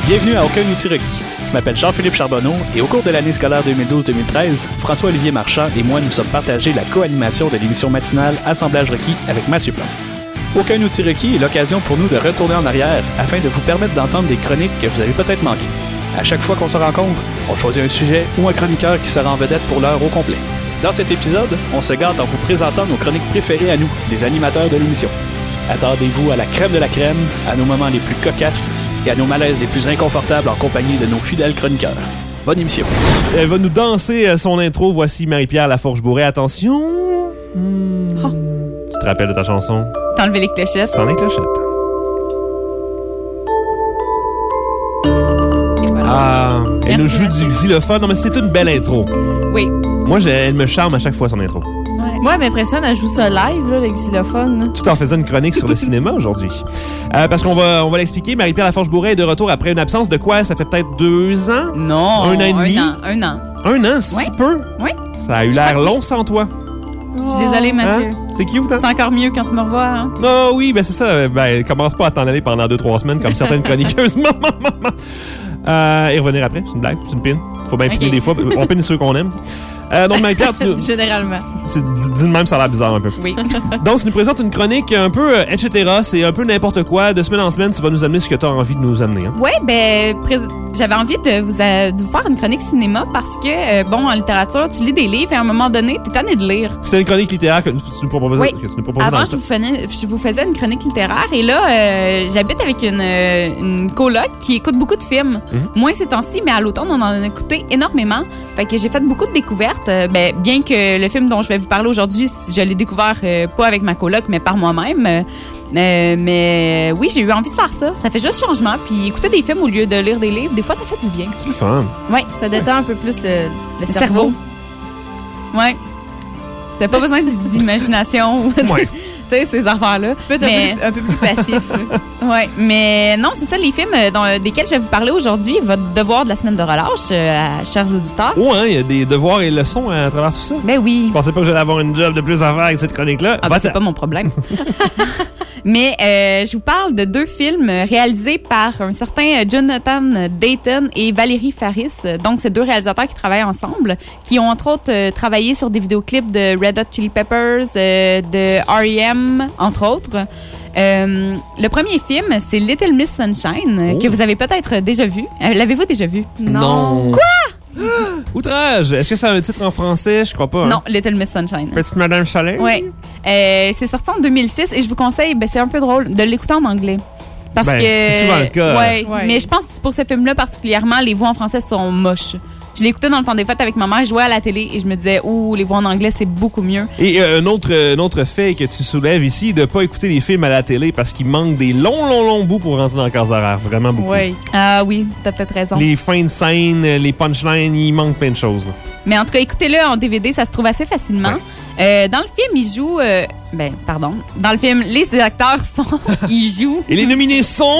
Bienvenue à Aucun outil requis. Je m'appelle Jean-Philippe Charbonneau et au cours de l'année scolaire 2012-2013, François-Olivier Marchand et moi nous sommes partagés la co-animation de l'émission matinale Assemblage requis avec Mathieu Plante. Aucun outil requis est l'occasion pour nous de retourner en arrière afin de vous permettre d'entendre des chroniques que vous avez peut-être manquées. À chaque fois qu'on se rencontre, on choisit un sujet ou un chroniqueur qui sera en vedette pour l'heure au complet. Dans cet épisode, on se garde en vous présentant nos chroniques préférées à nous, les animateurs de l'émission. Attendez-vous à la crème de la crème, à nos moments les plus cocasses et à nos malaises les plus inconfortables en compagnie de nos fidèles chroniqueurs. Bonne émission. Elle va nous danser son intro. Voici Marie-Pierre Laforge-Bourret. Attention. Tu te rappelles de ta chanson? T'as enlevé les clochettes. Sans les clochettes. Voilà. Ah, elle nous joue du xylophone. Non, mais c'est une belle intro. Oui. Moi, elle me charme à chaque fois son intro. Moi, elle m'impressionne, elle joue ça live, là, le xylophone. Tout en faisant une chronique sur le cinéma aujourd'hui. Parce qu'on va l'expliquer, Marie-Pierre Laforge-Bourret est de retour après une absence de quoi? Ça fait peut-être 2 ans? Non. 1 an et demi? Un an. 1 an, si peu? Oui. Ça a eu l'air long sans toi. Je suis désolée, Mathieu. Hein? C'est cute, hein? C'est encore mieux quand tu me revois. Hein? Oh oui, ben c'est ça. Ben, commence pas à t'en aller pendant 2-3 semaines comme certaines chroniqueuses. Et revenir après, c'est une blague, c'est une pine. Faut bien piner des fois. On pine ceux qu'on aime. Donc, Marie-Pierre, Généralement. Dis de même, ça a l'air bizarre un peu. Oui. Donc, tu nous présentes une chronique un peu etc. C'est un peu n'importe quoi. De semaine en semaine, tu vas nous amener ce que tu as envie de nous amener. Hein? Oui, j'avais envie de vous faire une chronique cinéma parce que, en littérature, tu lis des livres et à un moment donné, t'es tanné de lire. C'était une chronique littéraire que tu nous proposais. Oui. Que tu nous proposais. Avant, je vous faisais une chronique littéraire et là, j'habite avec une coloc qui écoute beaucoup de films. Moins ces temps-ci, mais à l'automne, on en a écouté énormément. Fait que j'ai fait beaucoup de découvertes. Bien que le film dont je vais vous parler aujourd'hui, je l'ai découvert pas avec ma coloc, mais par moi-même. Mais oui, j'ai eu envie de faire ça. Ça fait juste changement. Puis écouter des films au lieu de lire des livres, des fois, ça fait du bien. C'est le fun. Oui. Ça détend un peu plus le cerveau. Oui. T'as pas besoin d'imagination. Ouais. Tu sais, ces affaires-là. Tu peux être un peu plus passif. Oui, mais non, c'est ça, les films desquels je vais vous parler aujourd'hui, votre devoir de la semaine de relâche, chers auditeurs. Oh, hein, il y a des devoirs et leçons à travers tout ça. Ben oui. Je pensais pas que j'allais avoir une job de plus à faire avec cette chronique-là. Ah, c'est pas mon problème. Mais je vous parle de 2 films réalisés par un certain Jonathan Dayton et Valérie Faris. Donc, c'est 2 réalisateurs qui travaillent ensemble, qui ont entre autres travaillé sur des vidéoclips de Red Hot Chili Peppers, de R.E.M., entre autres. Le premier film, c'est Little Miss Sunshine, que vous avez peut-être déjà vu. L'avez-vous déjà vu? Non. Quoi? Outrage! Est-ce que ça a un titre en français? Je crois pas. Hein? Non, Little Miss Sunshine. Petite Madame Soleil? Oui. C'est sorti en 2006 et je vous conseille, c'est un peu drôle, de l'écouter en anglais. Parce que c'est souvent le cas. Ouais. Mais je pense que pour ce film-là particulièrement, les voix en français sont moches. Je l'écoutais dans le temps des fêtes avec ma mère, je jouais à la télé et je me disais, les voix en anglais, c'est beaucoup mieux. Et un autre fait que tu soulèves ici, de ne pas écouter les films à la télé parce qu'il manque des longs bouts pour rentrer dans le corps horaire. Vraiment beaucoup. Oui. Ah oui, t'as peut-être raison. Les fins de scène, les punchlines, il manque plein de choses. Là. Mais en tout cas, écoutez-le en DVD, ça se trouve assez facilement. Ouais. Dans le film, il joue... Dans le film, les acteurs ils jouent... Et les nominés sont...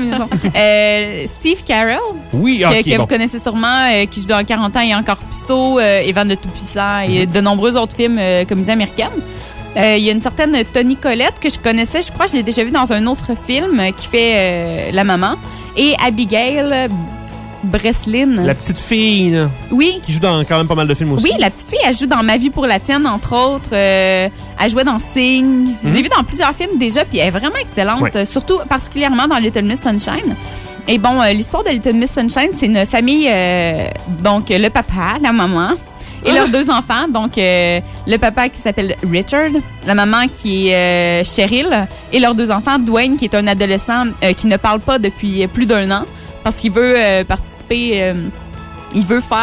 Steve Carell. Oui, que vous connaissez sûrement, qui joue dans 40 ans et encore Puceau, Evan le Tout-Puissant et de nombreux autres films comédies américaines. Il y a une certaine Toni Collette que je connaissais, je crois que je l'ai déjà vue dans un autre film qui fait la maman. Et Abigail Breslin. La petite fille, là. Oui. Qui joue dans quand même pas mal de films aussi. Oui, la petite fille, elle joue dans Ma vie pour la tienne, entre autres. Elle jouait dans Signe. Je l'ai vue dans plusieurs films déjà, puis elle est vraiment excellente, surtout particulièrement dans Little Miss Sunshine. Et bon, l'histoire de Little Miss Sunshine, c'est une famille, donc le papa, la maman et leurs 2 enfants. Donc, le papa qui s'appelle Richard, la maman qui est Cheryl et leurs 2 enfants, Dwayne, qui est un adolescent qui ne parle pas depuis plus d'1 an parce qu'il veut participer, il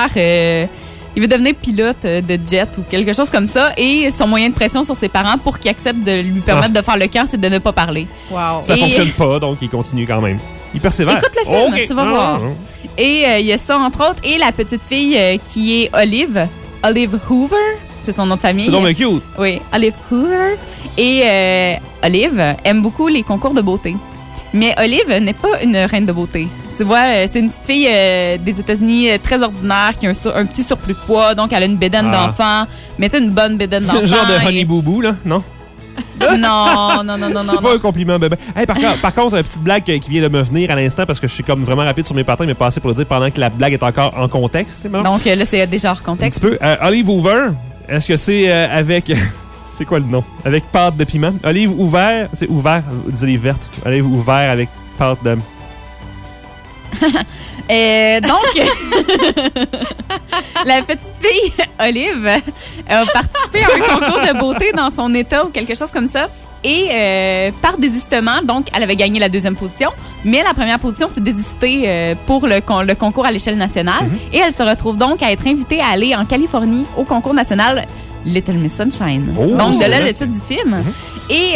veut devenir pilote de jet ou quelque chose comme ça. Et son moyen de pression sur ses parents pour qu'ils acceptent de lui permettre de faire le camp, c'est de ne pas parler. Wow. Ça fonctionne pas, donc il continue quand même. Il persévère. Écoute le film, tu vas voir. Et il y a ça, entre autres. Et la petite fille qui est Olive Hoover. C'est son nom de famille. C'est donc bien cute. Oui, Olive Hoover. Et Olive aime beaucoup les concours de beauté. Mais Olive n'est pas une reine de beauté. Tu vois, c'est une petite fille des États-Unis très ordinaire qui a un petit surplus de poids, donc elle a une bédaine d'enfant. Mais tu sais, une bonne bédaine d'enfant. C'est le genre de Honey Boo Boo, là, non? Non. C'est pas un compliment, bébé. Hey, par contre, une petite blague qui vient de me venir à l'instant parce que je suis comme vraiment rapide sur mes patins, mais pas assez pour le dire pendant que la blague est encore en contexte. Donc là, c'est déjà hors contexte. Un petit peu. Olive Hoover, est-ce que c'est avec... c'est quoi le nom? Avec pâte de piment. Olive ouvert, c'est ouvert, des olives vertes. Olive ouvert avec pâte de... Donc, la petite fille Olive a participé à un concours de beauté dans son état ou quelque chose comme ça. Et par désistement, donc, elle avait gagné la deuxième position, mais la première position s'est désistée pour le concours à l'échelle nationale. Et elle se retrouve donc à être invitée à aller en Californie au concours national Little Miss Sunshine. Oh, donc, de là, le titre du film. Et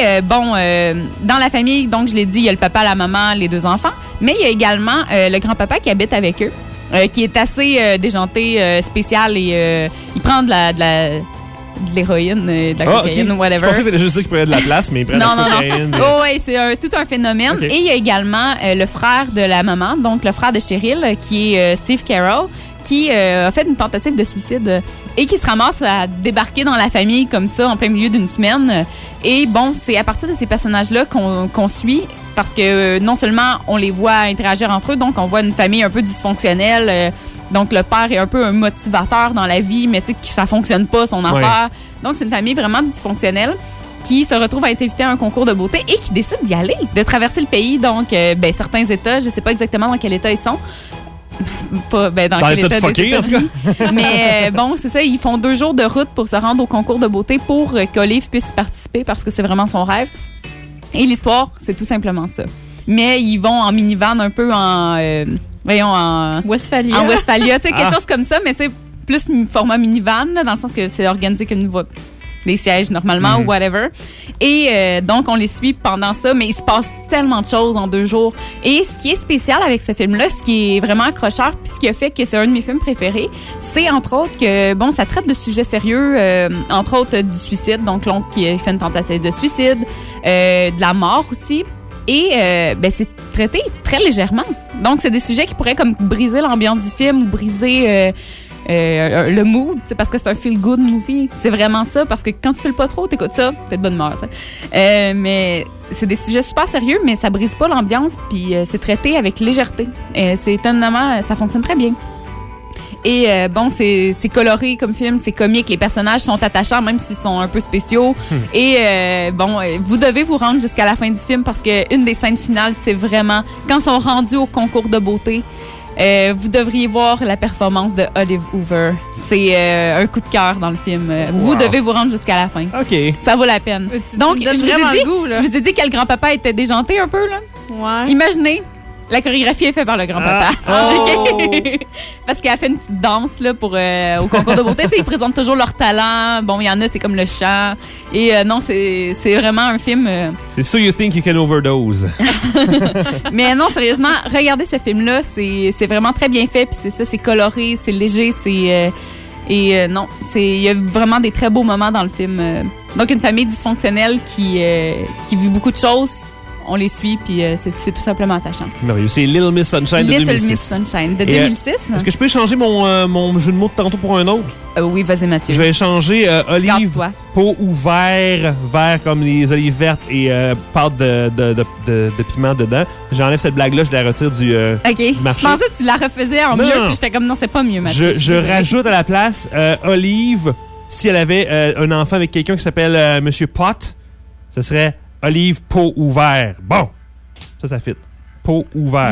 dans la famille, donc, je l'ai dit, il y a le papa, la maman, les deux enfants, mais il y a également le grand-papa qui habite avec eux, qui est assez déjanté, spécial et il prend de l'héroïne, de la cocaïne, whatever. Je pensais que t'allais juste dire qu'il prenait de la place, mais il prend de la cocaïne. Oh, ouais, c'est tout un phénomène. Okay. Et il y a également le frère de la maman, donc le frère de Cheryl, qui est Steve Carell, qui a fait une tentative de suicide et qui se ramasse à débarquer dans la famille comme ça en plein milieu d'une semaine. Et bon, c'est à partir de ces personnages-là qu'on suit parce que non seulement on les voit interagir entre eux, donc on voit une famille un peu dysfonctionnelle. Donc le père est un peu un motivateur dans la vie, mais tu sais que ça fonctionne pas son affaire. Donc c'est une famille vraiment dysfonctionnelle qui se retrouve à être invitée à un concours de beauté et qui décide d'y aller, de traverser le pays. Donc certains États, je sais pas exactement dans quel État ils sont. Pas, dans quel état des États-Unis. Mais bon, c'est ça, ils font 2 jours de route pour se rendre au concours de beauté pour qu'Olive puisse participer parce que c'est vraiment son rêve. Et l'histoire, c'est tout simplement ça. Mais ils vont en minivan un peu en Westphalia. En Westphalia, tu sais, quelque chose comme ça, mais tu sais, plus format minivan, là, dans le sens que c'est organisé comme une voie. Des sièges normalement ou whatever. Et donc, on les suit pendant ça, mais il se passe tellement de choses en 2 jours. Et ce qui est spécial avec ce film-là, ce qui est vraiment accrocheur, puis ce qui a fait que c'est un de mes films préférés, c'est entre autres que, bon, ça traite de sujets sérieux, entre autres du suicide, donc l'oncle qui fait une tentative de suicide, de la mort aussi. Et c'est traité très légèrement. Donc, c'est des sujets qui pourraient comme briser l'ambiance du film ou briser... le mood, parce que c'est un feel-good movie. C'est vraiment ça, parce que quand tu files pas trop, t'écoutes ça, t'es de bonne humeur. Mais c'est des sujets super sérieux, mais ça brise pas l'ambiance, puis c'est traité avec légèreté. C'est étonnamment, ça fonctionne très bien. Et c'est coloré comme film, c'est comique, les personnages sont attachants, même s'ils sont un peu spéciaux. Et vous devez vous rendre jusqu'à la fin du film, parce qu'une des scènes finales, c'est vraiment quand ils sont rendus au concours de beauté. Vous devriez voir la performance de Olive Hoover. C'est un coup de cœur dans le film. Vous devez vous rendre jusqu'à la fin. OK. Ça vaut la peine. Donc, je vous ai dit que le grand-papa était déjanté un peu, là. Ouais. Imaginez, la chorégraphie est faite par le grand-papa. Okay. Parce qu'elle a fait une petite danse là, pour, au concours de beauté. Ils présentent toujours leur talent. Bon, il y en a, c'est comme le chant. Et non, c'est vraiment un film... C'est So You Think You Can Overdose. Mais non, sérieusement, regardez ce film-là. C'est vraiment très bien fait. Puis c'est ça, c'est coloré, c'est léger. Il y a vraiment des très beaux moments dans le film. Donc, une famille dysfonctionnelle qui vit beaucoup de choses. On les suit, puis c'est tout simplement attachant. Merveilleux. C'est Little Miss Sunshine de 2006. Little Miss Sunshine de 2006. Est-ce que je peux échanger mon jeu de mots de tantôt pour un autre? Oui, vas-y, Mathieu. Je vais échanger olive, Garde-toi. peau ouvert, vert comme les olives vertes et pâte de piment dedans. J'enlève cette blague-là, je la retire du marché. Je pensais que tu la refaisais en mieux, puis j'étais comme, non, c'est pas mieux, Mathieu. Je rajoute à la place Olive, si elle avait un enfant avec quelqu'un qui s'appelle Monsieur Pot, ce serait Olive, peau ouvert. Bon, ça fit. Peau ouvert.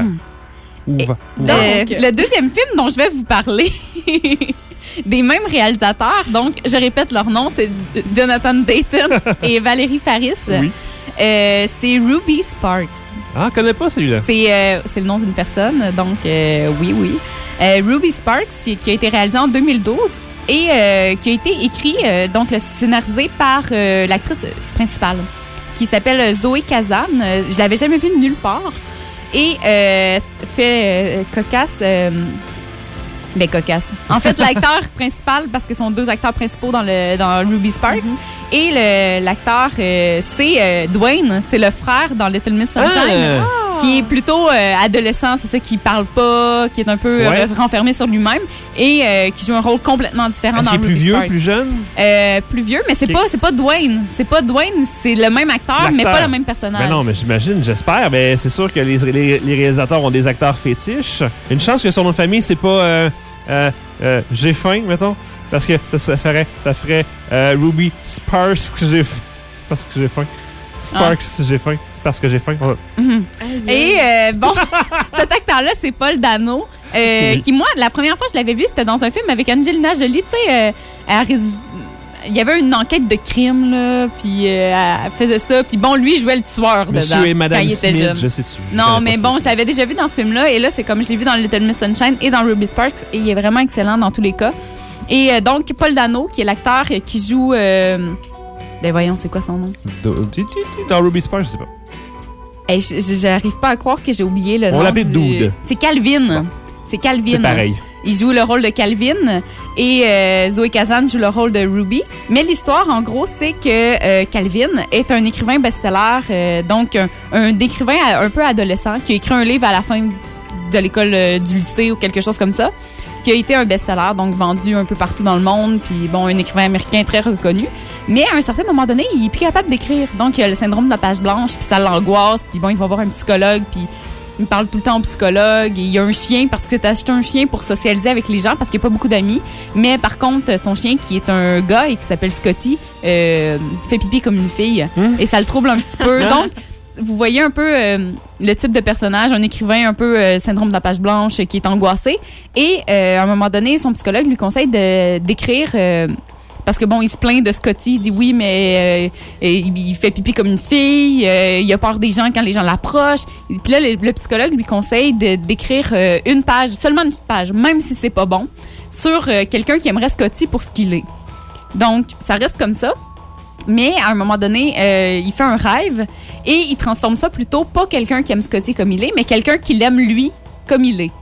Le deuxième film dont je vais vous parler, des mêmes réalisateurs, donc je répète leur nom, c'est Jonathan Dayton et Valérie Faris. Oui. C'est Ruby Sparks. Ah, je connais pas celui-là. C'est le nom d'une personne, donc oui. Ruby Sparks, qui a été réalisé en 2012 et qui a été écrit, donc scénarisé par l'actrice principale, qui s'appelle Zoé Kazan. Je l'avais jamais vue nulle part. Et fait cocasse. Cocasse. En fait, l'acteur principal, parce que ce sont 2 acteurs principaux dans Ruby Sparks. Et l'acteur, c'est Dwayne, c'est le frère dans Little Miss Sunshine. qui est plutôt adolescent, c'est ça, qui parle pas, qui est un peu renfermé sur lui-même et qui joue un rôle complètement différent dans Ruby Ruby vieux, Sparks. plus jeune? Plus vieux, mais c'est pas Dwayne. C'est pas Dwayne, c'est le même acteur, mais pas le même personnage. Ben non, mais j'imagine, j'espère. Ben, c'est sûr que les réalisateurs ont des acteurs fétiches. Une chance que son nom de famille, c'est pas J'ai faim, mettons. Parce que ça ferait Ruby Sparks que j'ai faim. C'est parce que j'ai faim. Sparks, j'ai faim. C'est parce que j'ai faim. Et bon, cet acteur-là, c'est Paul Dano. Qui, moi, la première fois que je l'avais vu, c'était dans un film avec Angelina Jolie. Tu sais, il y avait une enquête de crime, là, puis elle faisait ça. Puis bon, lui, il jouait le tueur dedans. Monsieur et Madame quand il était Smith, jeune. je sais tu. Non, mais bon, je l'avais déjà vu dans ce film-là. Et là, c'est comme je l'ai vu dans Little Miss Sunshine et dans Ruby Sparks. Et il est vraiment excellent dans tous les cas. Et donc, Paul Dano, qui est l'acteur qui joue... ben voyons, c'est quoi son nom? Dans Ruby Sparks, je sais pas. Hey, j'arrive pas à croire que j'ai oublié le nom. On l'appelle Dude. C'est Calvin. Bon. C'est Calvin. C'est pareil. Il joue le rôle de Calvin et Zoé Kazan joue le rôle de Ruby. Mais l'histoire, en gros, c'est que Calvin est un écrivain best-seller, donc un écrivain un peu adolescent qui a écrit un livre à la fin de l'école du lycée ou quelque chose comme ça, qui a été un best-seller, donc vendu un peu partout dans le monde, puis bon, un écrivain américain très reconnu. Mais à un certain moment donné, il est plus capable d'écrire. Donc, il a le syndrome de la page blanche, puis ça l'angoisse, puis bon, il va voir un psychologue, puis il parle tout le temps au psychologue. Et il y a un chien, parce que tu as acheté un chien pour socialiser avec les gens, parce qu'il n'y a pas beaucoup d'amis. Mais par contre, son chien, qui est un gars et qui s'appelle Scotty, fait pipi comme une fille. Et ça le trouble un petit peu. Donc, vous voyez un peu le type de personnage, un écrivain un peu syndrome de la page blanche qui est angoissé. Et à un moment donné, son psychologue lui conseille d'écrire... parce que bon, il se plaint de Scotty, il dit oui, mais il fait pipi comme une fille, il a peur des gens quand les gens l'approchent. Puis là, le psychologue lui conseille d'écrire une page, seulement une petite page, même si c'est pas bon, sur quelqu'un qui aimerait Scotty pour ce qu'il est. Donc, ça reste comme ça. Mais à un moment donné, il fait un rêve et il transforme ça plutôt pas quelqu'un qui aime Scotty comme il est, mais quelqu'un qui l'aime lui comme il est.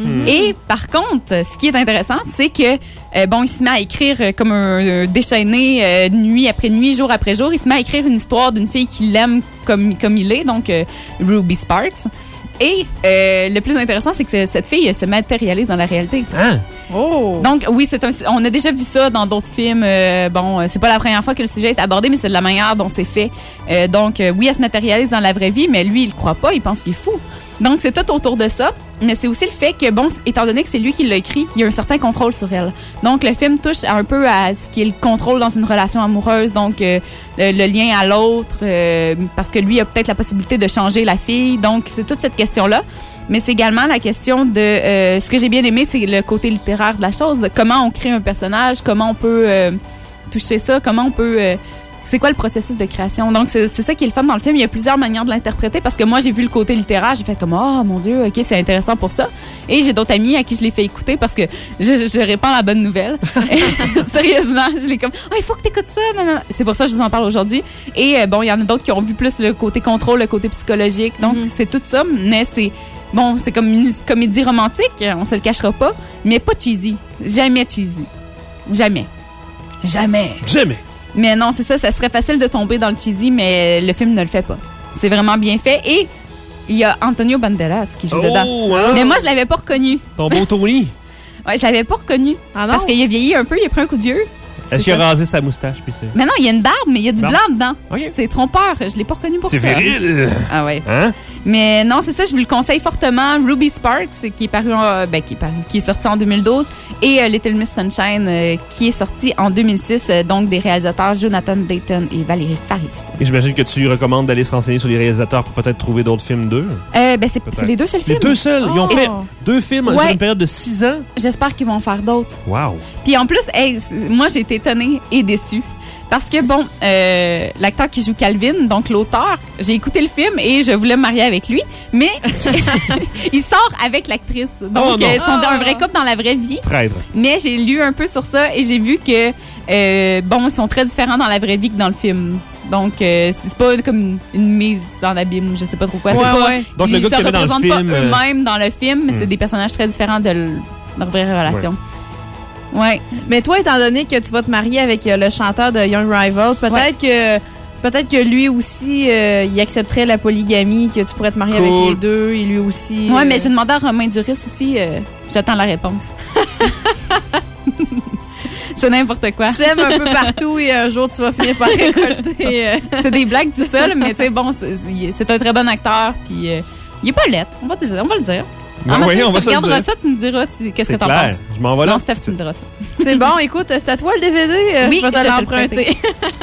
Et par contre, ce qui est intéressant, c'est que bon, il se met à écrire comme un déchaîné nuit après nuit, jour après jour. Il se met à écrire une histoire d'une fille qui l'aime comme il est, donc Ruby Sparks. Et le plus intéressant, c'est que cette fille se matérialise dans la réalité. Hein? Oh! Donc, oui, on a déjà vu ça dans d'autres films. Bon, c'est pas la première fois que le sujet est abordé, mais c'est de la manière dont c'est fait. Donc, oui, elle se matérialise dans la vraie vie, mais lui, il le croit pas, il pense qu'il est fou. Donc, c'est tout autour de ça. Mais c'est aussi le fait que, bon, étant donné que c'est lui qui l'a écrit, il y a un certain contrôle sur elle. Donc, le film touche un peu à ce qui est le contrôle dans une relation amoureuse, donc le lien à l'autre, parce que lui a peut-être la possibilité de changer la fille. Donc, c'est toute cette question-là. Mais c'est également la question de... ce que j'ai bien aimé, c'est le côté littéraire de la chose. De comment on crée un personnage, comment on peut toucher ça, comment on peut... c'est quoi le processus de création. Donc, c'est ça qui est le fun dans le film. Il y a plusieurs manières de l'interpréter parce que moi, j'ai vu le côté littéraire. J'ai fait comme, oh mon Dieu, OK, c'est intéressant pour ça. Et j'ai d'autres amis à qui je l'ai fait écouter parce que je répands la bonne nouvelle. Sérieusement, je l'ai comme, oh, il faut que tu écoutes ça. Non, non. C'est pour ça que je vous en parle aujourd'hui. Et bon, il y en a d'autres qui ont vu plus le côté contrôle, le côté psychologique. Donc, c'est tout ça. Mais c'est... Bon, c'est comme une comédie romantique, on se le cachera pas, mais pas cheesy. Jamais cheesy. Jamais. Jamais. Jamais. Mais non, c'est ça serait facile de tomber dans le cheesy, mais le film ne le fait pas. C'est vraiment bien fait. Et il y a Antonio Banderas qui joue dedans. Wow. Mais moi, je l'avais pas reconnu. Ton beau Tony. Ouais, je l'avais pas reconnu. Ah non? Parce qu'il a vieilli un peu, il a pris un coup de vieux. Est-ce qu'il a rasé sa moustache? Puis c'est... Mais non, il y a une barbe, mais il y a du blanc dedans. Okay. C'est trompeur. Je l'ai pas reconnu pour ça. C'est viril. Ah ouais. Hein? Mais non, c'est ça, je vous le conseille fortement. Ruby Sparks, qui est sorti en 2012, et Little Miss Sunshine, qui est sorti en 2006, donc des réalisateurs Jonathan Dayton et Valérie Faris. Et j'imagine que tu recommandes d'aller se renseigner sur les réalisateurs pour peut-être trouver d'autres films d'eux. C'est les deux seuls films. Les deux seuls. Ils ont fait 2 films sur une période de 6 ans. J'espère qu'ils vont en faire d'autres. Wow. Puis en plus, moi, j'ai été étonnée et déçue. Parce que, bon, l'acteur qui joue Calvin, donc l'auteur, j'ai écouté le film et je voulais me marier avec lui, mais il sort avec l'actrice. Donc, ils sont un vrai couple dans la vraie vie. Traître. Mais j'ai lu un peu sur ça et j'ai vu que, ils sont très différents dans la vraie vie que dans le film. Donc, c'est pas comme une mise en abîme, je sais pas trop quoi. Ouais. Donc, le gars qui est dans le film... Ils se représentent pas eux-mêmes dans le film, mais c'est des personnages très différents de leur vraie relation. Ouais. Mais toi, étant donné que tu vas te marier avec le chanteur de Young Rival, peut-être que Peut-être que lui aussi, il accepterait la polygamie, que tu pourrais te marier avec les deux, et lui aussi. Ouais, mais j'ai demandé à Romain Duris aussi. J'attends la réponse. C'est n'importe quoi. Tu aimes un peu partout et un jour, tu vas finir par récolter. C'est des blagues, tout ça, mais tu sais, bon, c'est un très bon acteur, puis il est pas laid, on va le dire. Oui, on va tu regarderas ça, tu me diras qu'est-ce que t'en penses. Je m'en vais là. Non, Steph, tu me diras ça. C'est bon, écoute, c'est à toi le DVD. Oui, je vais te l'emprunter.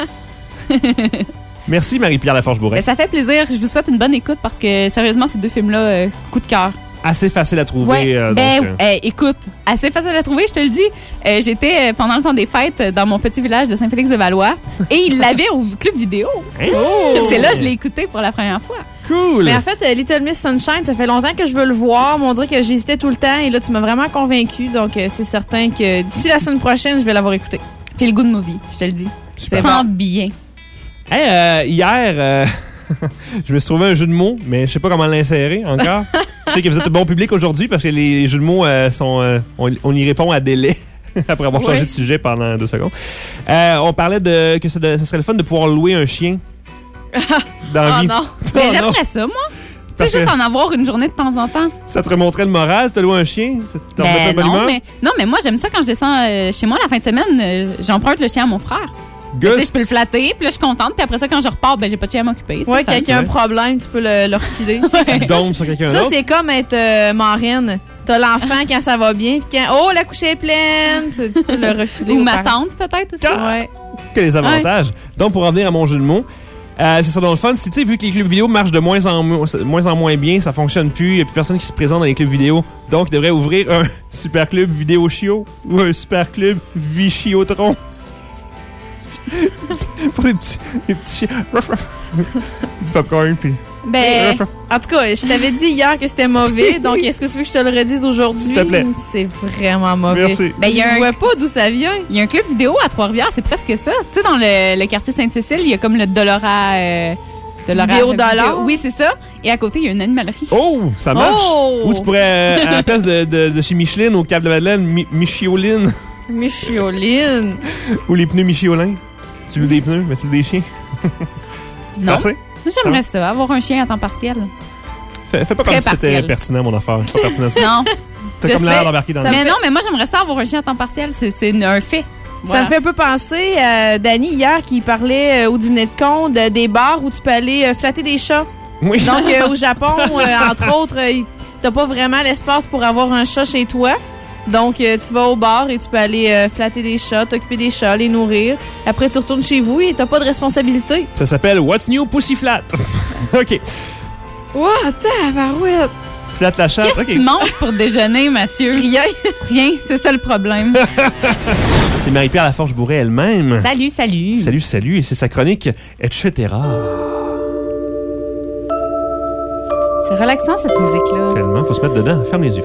Merci, Marie-Pierre Laforge-Bourret. Ça fait plaisir. Je vous souhaite une bonne écoute parce que, sérieusement, ces deux films-là, coup de cœur. Assez facile à trouver. Ouais. Écoute, assez facile à trouver, je te le dis. J'étais pendant le temps des fêtes dans mon petit village de Saint-Félix-de-Valois et ils l'avaient au club vidéo. C'est là que je l'ai écouté pour la première fois. Cool! Mais en fait, Little Miss Sunshine, ça fait longtemps que je veux le voir. Mais on dirait que j'hésitais tout le temps et là, tu m'as vraiment convaincue. Donc, c'est certain que d'ici la semaine prochaine, je vais l'avoir écouté. Feel good movie, je te le dis. C'est bon. bien. Hey, hier, je me suis trouvé un jeu de mots, mais je sais pas comment l'insérer encore. Je sais que vous êtes un bon public aujourd'hui parce que les jeux de mots sont... on y répond à délai. Après avoir changé de sujet pendant 2 secondes. On parlait que ce serait le fun de pouvoir louer un chien. Dans la vie. Non. Mais j'aimerais ça, moi. Tu sais, juste en avoir une journée de temps en temps. Ça te remonterait le moral, t'as loué un chien? Ça te non, mais moi, j'aime ça quand je descends chez moi la fin de semaine. J'emprunte le chien à mon frère. Tu sais, je peux le flatter, puis là, je suis contente. Puis après ça, quand je repars, j'ai pas de chien à m'occuper. Ouais, quelqu'un a un problème, tu peux le refiler. Ça, c'est comme être marraine. T'as l'enfant quand ça va bien, puis quand, oh, la couche est pleine, tu peux le refiler. Ou ma tante, peut-être aussi. Ouais. Que les avantages. Ouais. Donc, pour revenir à mon jeu de mots, c'est ça dans le fun. Si, tu sais, vu que les clubs vidéo marchent de moins en moins bien, ça fonctionne plus, il n'y a plus personne qui se présente dans les clubs vidéo. Donc, il devrait ouvrir un super club vidéo chiot ou un super club Vichiotron. Pour des petits chiens. Du popcorn, puis... En tout cas, je t'avais dit hier que c'était mauvais, donc est-ce que tu veux que je te le redise aujourd'hui? S'il te plaît. C'est vraiment mauvais. Merci. Je vois pas d'où ça vient. Il y a un club vidéo à Trois-Rivières, c'est presque ça. Tu sais, dans le quartier Sainte-Cécile, il y a comme le Dollara... Vidéo-dollar. Oui, c'est ça. Et à côté, il y a une animalerie. Oh, ça marche. Ou tu pourrais, à la place de chez Michelin, au Cap de Madeleine, Michioline. Michioline. Ou les pneus Michiolin. Tu loues des pneus, mais tu loues des chiens. Non. Moi, j'aimerais ça, avoir un chien à temps partiel. Fais pas comme si c'était pertinent, mon affaire. C'est pas pertinent. Non. T'as comme l'air d'embarquer dans Mais non, mais moi, j'aimerais ça, avoir un chien à temps partiel. C'est un fait. Voilà. Ça me fait un peu penser à Dani hier qui parlait au dîner de con des bars où tu peux aller flatter des chats. Oui. Donc, au Japon, entre autres, t'as pas vraiment l'espace pour avoir un chat chez toi. Donc, tu vas au bar et tu peux aller flatter des chats, t'occuper des chats, les nourrir. Après, tu retournes chez vous et t'as pas de responsabilité. Ça s'appelle What's New Pussy Flat. OK. Wow, tabarouette. Flatte la chatte. Qu'est-ce que tu manges pour déjeuner, Mathieu? Rien, c'est ça le problème. C'est Marie-Pierre Laforge-Bourret elle-même. Salut. Salut. Et c'est sa chronique, etc. C'est relaxant, cette musique-là. Tellement, faut se mettre dedans. Ferme les yeux.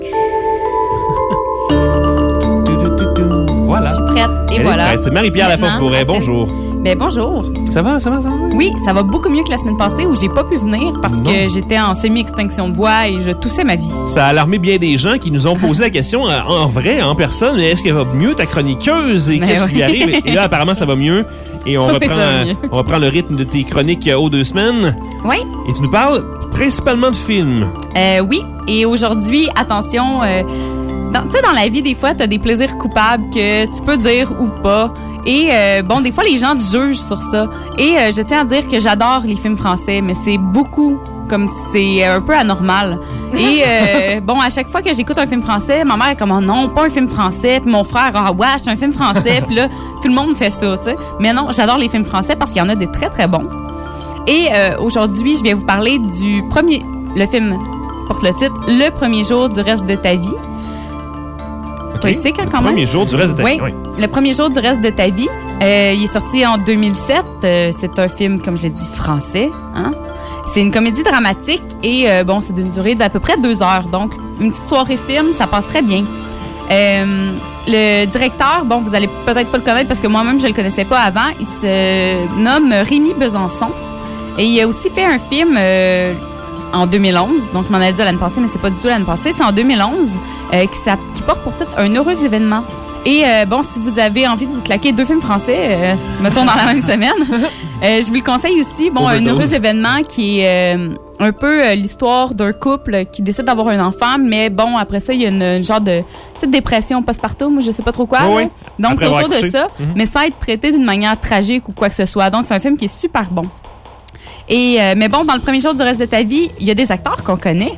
Voilà. Je suis prête. Et voilà. C'est Marie-Pierre Laforge-Bourret. Bonjour. Bonjour. Ça va? Oui, ça va beaucoup mieux que la semaine passée où j'ai pas pu venir parce que j'étais en semi-extinction de voix et je toussais ma vie. Ça a alarmé bien des gens qui nous ont posé la question en vrai, en personne. Est-ce qu'elle va mieux, ta chroniqueuse? Et qu'est-ce qui lui arrive? Et là, apparemment, ça va mieux. Et on reprend le rythme de tes chroniques aux 2 semaines. Oui. Et tu nous parles principalement de films. Oui. Et aujourd'hui, attention, tu sais, dans la vie, des fois, tu as des plaisirs coupables que tu peux dire ou pas. Et des fois, les gens te jugent sur ça. Et je tiens à dire que j'adore les films français, mais c'est beaucoup comme c'est un peu anormal. Et à chaque fois que j'écoute un film français, ma mère est comme « Oh non, pas un film français ». Puis mon frère « Ah ouais, c'est un film français ». Puis là, tout le monde fait ça, tu sais. Mais non, j'adore les films français parce qu'il y en a des très, très bons. Et aujourd'hui, je vais vous parler du premier... Le film porte le titre « Le premier jour du reste de ta vie ». Poétique, hein, quand même. Le premier jour du reste de ta vie. Oui, le premier jour du reste de ta vie. Il est sorti en 2007. C'est un film, comme je l'ai dit, français. Hein? C'est une comédie dramatique et c'est d'une durée d'à peu près 2 heures. Donc, une petite soirée film, ça passe très bien. Le directeur, vous allez peut-être pas le connaître parce que moi-même, je le connaissais pas avant. Il se nomme Rémi Besançon. Et il a aussi fait un film en 2011. Donc, je m'en avais dit l'année passée, mais c'est pas du tout l'année passée. C'est en 2011 qui porte pour titre Un heureux événement. Et bon, si vous avez envie de vous claquer 2 films français, mettons dans la même semaine, je vous le conseille aussi. Bon, un heureux événement qui est un peu l'histoire d'un couple qui décide d'avoir un enfant, mais bon, après ça, il y a une genre de petite dépression postpartum, je sais pas trop quoi. Oui, oui. Donc, Après c'est autour de accouché. ça, mais sans être traité d'une manière tragique ou quoi que ce soit. Donc, c'est un film qui est super bon. Et, mais bon, dans le premier jour du reste de ta vie, il y a des acteurs qu'on connaît.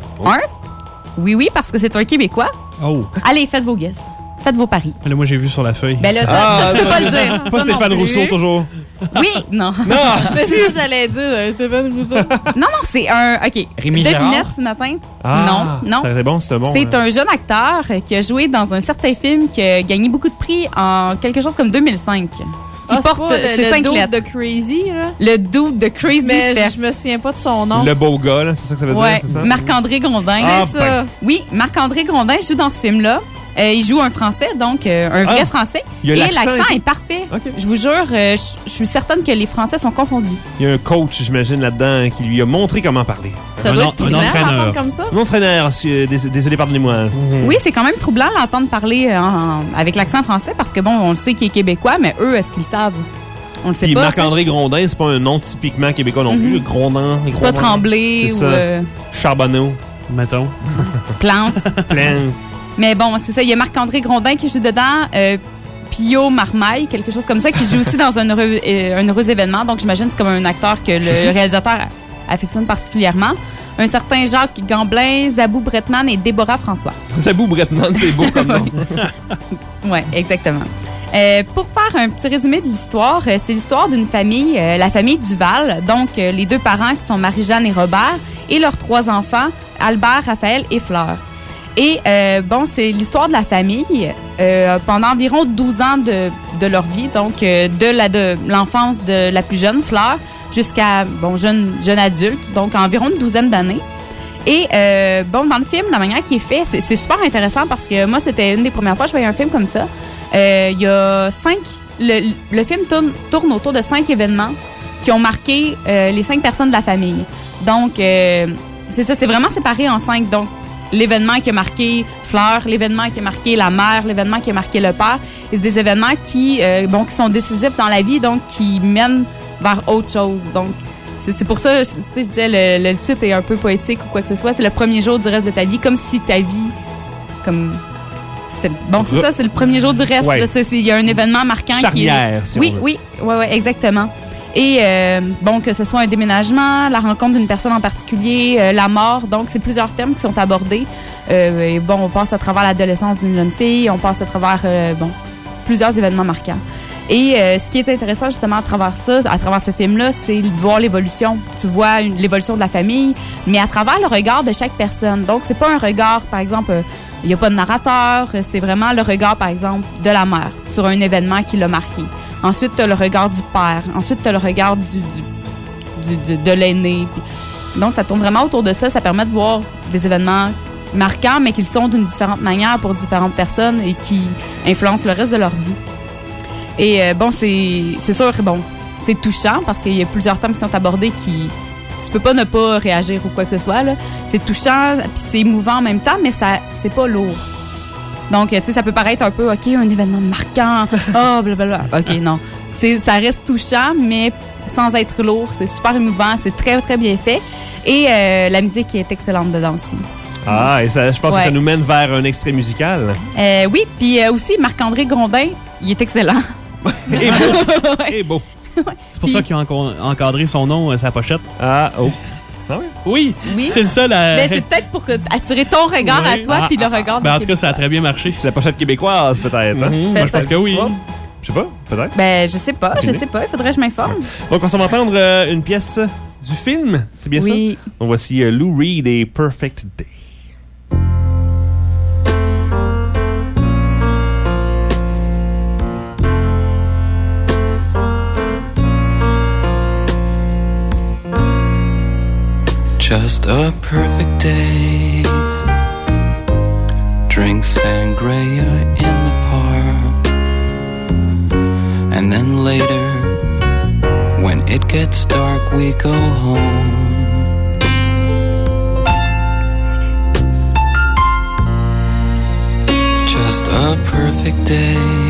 Oui, parce que c'est un Québécois. Oh. Allez, faites vos guesses. Faites vos paris. Là, moi, j'ai vu sur la feuille. Ben là, toi, tu peux pas le dire. Pas Toi non Stéphane plus. Rousseau, toujours. Oui, non. Non! Mais c'est ça que j'allais dire, Stéphane Rousseau. Non, c'est un... OK. Rémi Devinette Gérard? ce matin? Non. Ça serait bon, c'était bon. C'est un jeune acteur qui a joué dans un certain film qui a gagné beaucoup de prix en quelque chose comme 2005. Qui porte ses 5 le lettres. dude de Crazy, là. Le dude de Crazy Mais Steph. je me souviens pas de son nom. Le beau gars, là, c'est ça que ça veut Ouais, dire, c'est ça? Marc-André Grondin. Ah, C'est ça. Oui, Marc-André Grondin joue dans ce film-là. Il joue un Français, donc un vrai Français. Il y a Et l'accent l'accent et tout. est parfait. OK. Je vous jure, je suis certaine que les Français sont confondus. Il y a un coach, j'imagine, là-dedans, qui lui a montré comment parler. Ça Un doit en- être troublant un entraîneur. d'entendre comme ça. Mon entraîneur, désolé, pardonnez-moi. Oui, c'est quand même troublant l'entendre parler avec l'accent français parce que, bon, on le sait qu'il est québécois, mais eux, est-ce qu'ils le savent? On le sait Puis pas. Marc-André Grondin, c'est pas un nom typiquement québécois non plus. Grondin. C'est pas Tremblay C'est ou ça. Charbonneau. Mettons. Plante. Plein. Mais bon, c'est ça. Il y a Marc-André Grondin qui joue dedans. Pio Marmaille, quelque chose comme ça, qui joue aussi dans un heureux événement. Donc, j'imagine que c'est comme un acteur que le réalisateur affectionne particulièrement. Un certain Jacques Gamblin, Zabou Bretman et Déborah François. Zabou Bretman, c'est beau comme nom. Oui, exactement. Pour faire un petit résumé de l'histoire, c'est l'histoire d'une famille, la famille Duval, donc les 2 parents qui sont Marie-Jeanne et Robert, et leurs 3 enfants, Albert, Raphaël et Fleur. Et bon, c'est l'histoire de la famille pendant environ 12 ans de leur vie, donc de l'enfance de la plus jeune, Fleur, jusqu'à jeune adulte, donc environ une douzaine d'années. Et bon, dans le film, la manière qui est fait, c'est super intéressant parce que moi, c'était une des premières fois que je voyais un film comme ça. Il y a 5... Le film tourne autour de 5 événements qui ont marqué les 5 personnes de la famille. Donc, c'est ça, c'est vraiment séparé en 5. Donc, l'événement qui a marqué Fleur, l'événement qui a marqué la mère, l'événement qui a marqué le père. Et c'est des événements qui sont décisifs dans la vie, donc qui mènent vers autre chose. Donc, c'est pour ça, je disais, le titre est un peu poétique ou quoi que ce soit. C'est le premier jour du reste de ta vie, comme si ta vie... c'est ça, c'est le premier jour du reste. Ouais. Il y a un événement marquant Charnière, qui est... si on veut. Oui, exactement. Et que ce soit un déménagement, la rencontre d'une personne en particulier, la mort. Donc, c'est plusieurs thèmes qui sont abordés. Et bon, on passe à travers l'adolescence d'une jeune fille, on passe à travers plusieurs événements marquants. Et ce qui est intéressant justement à travers ce film-là, c'est de voir l'évolution. Tu vois l'évolution de la famille, mais à travers le regard de chaque personne. Donc, c'est pas un regard, par exemple, il n'y a pas de narrateur, c'est vraiment le regard, par exemple, de la mère sur un événement qui l'a marqué. Ensuite, tu as le regard du père. Ensuite, tu as le regard de l'aîné. Donc, ça tourne vraiment autour de ça. Ça permet de voir des événements marquants, mais qu'ils sont d'une différente manière pour différentes personnes et qui influencent le reste de leur vie. Et c'est sûr, c'est touchant parce qu'il y a plusieurs thèmes qui sont abordés qui... Tu peux pas ne pas réagir ou quoi que ce soit, là. C'est touchant, puis c'est émouvant en même temps, mais c'est pas lourd. Donc, tu sais, ça peut paraître un peu, OK, un événement marquant, blablabla. OK, non. Ça reste touchant, mais sans être lourd. C'est super émouvant, c'est très, très bien fait. Et la musique est excellente dedans aussi. Ah, et ça, je pense que ça nous mène vers un extrait musical. Oui, puis aussi, Marc-André Grondin, il est excellent. Et beau. Et beau. C'est pour ça qu'il a encadré son nom, sa pochette. Ah, oh. Ah oui? Oui. C'est le seul à... Mais c'est peut-être pour attirer ton regard à toi, puis le regard Ben, en tout cas, ça a très bien marché. C'est la pochette québécoise, peut-être. Hein? Moi, je pense que oui. Je sais pas, peut-être. Ben, je sais pas. Il faudrait que je m'informe. Donc, on s'en va entendre une pièce du film. C'est bien Oui. ça? Donc, voici Lou Reed et Perfect Day. Just a perfect day. Drink sangria in the park. And then later, when it gets dark, we go home. Just a perfect day.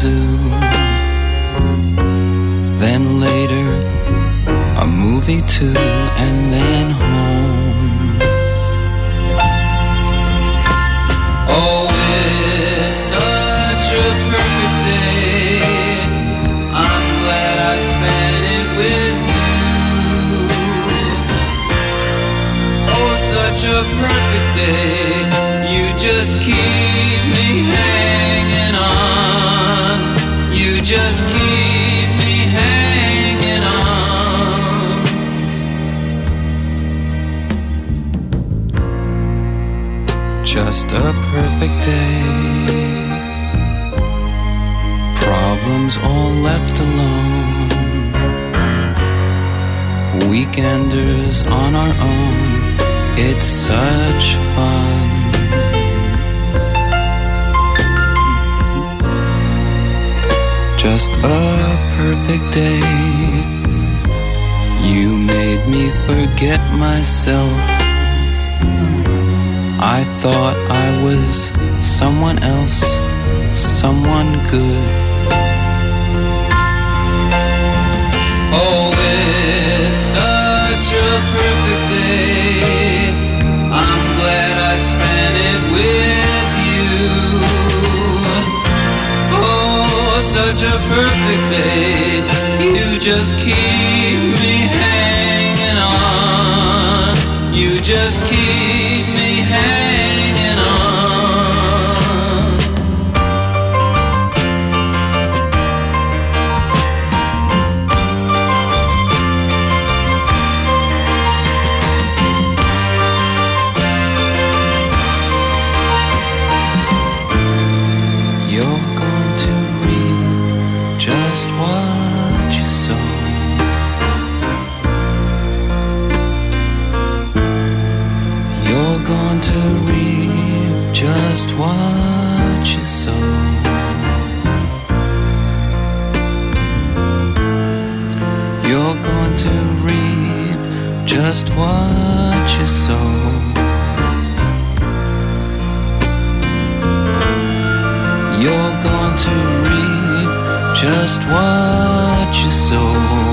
zoo. Then later, a movie too, and then home. Oh, it's such a perfect day. I'm glad I spent it with you. Oh, such a perfect day. You just keep me hanging on. You just keep me hanging on. Just a perfect day. Problems all left alone. Weekenders on our own. It's such fun. Just a perfect day. You made me forget myself. I thought I was someone else, someone good. Oh, it's such a perfect day. I'm glad I spent it with you. Oh, such a perfect day. You just keep me hanging on. You just keep me hanging on. Just what you sow. You're going to reap just what you sow. You're going to reap just what you sow. You're going to reap just what you sow.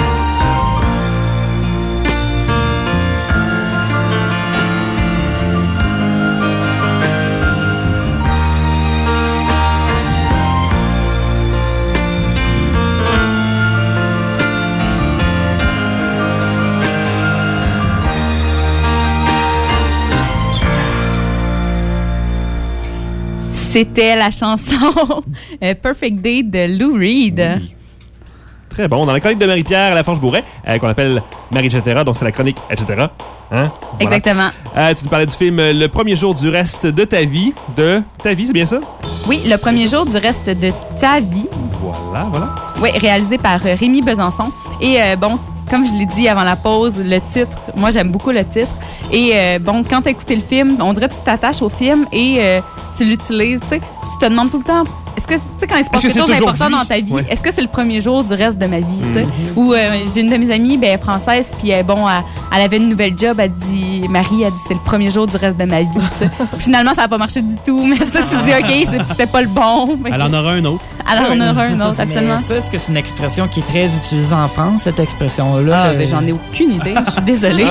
C'était la chanson Perfect Day de Lou Reed. Oui. Très bon. Dans la chronique de Marie-Pierre Laforge-Bourret, qu'on appelle Marie etc. Donc c'est la chronique etc. Hein? Voilà. Exactement. Tu nous parlais du film Le premier jour du reste de ta vie. De ta vie, c'est bien ça? Oui, Le premier jour du reste de ta vie. Voilà, voilà. Oui, réalisé par Rémi Besançon. Et bon, comme je l'ai dit avant la pause, le titre, moi j'aime beaucoup le titre. Et bon, quand tu as écouté le film, on dirait que tu t'attaches au film et tu l'utilises. Tu te demandes tout le temps, est-ce que, tu sais, quand il se passe quelque chose d'important dans ta vie, ouais, est-ce que c'est le premier jour du reste de ma vie? Ou j'ai une de mes amies, ben, française, puis bon, elle avait une nouvelle job, elle dit, Marie, elle dit, c'est le premier jour du reste de ma vie. Finalement, ça n'a pas marché du tout, mais tu te dis, OK, c'était pas le bon. Elle en aura un autre. Elle en aura un autre, absolument. Mais ça, est-ce que c'est une expression qui est très utilisée en France, cette expression-là? Ah, ben j'en ai aucune idée, je suis désolée.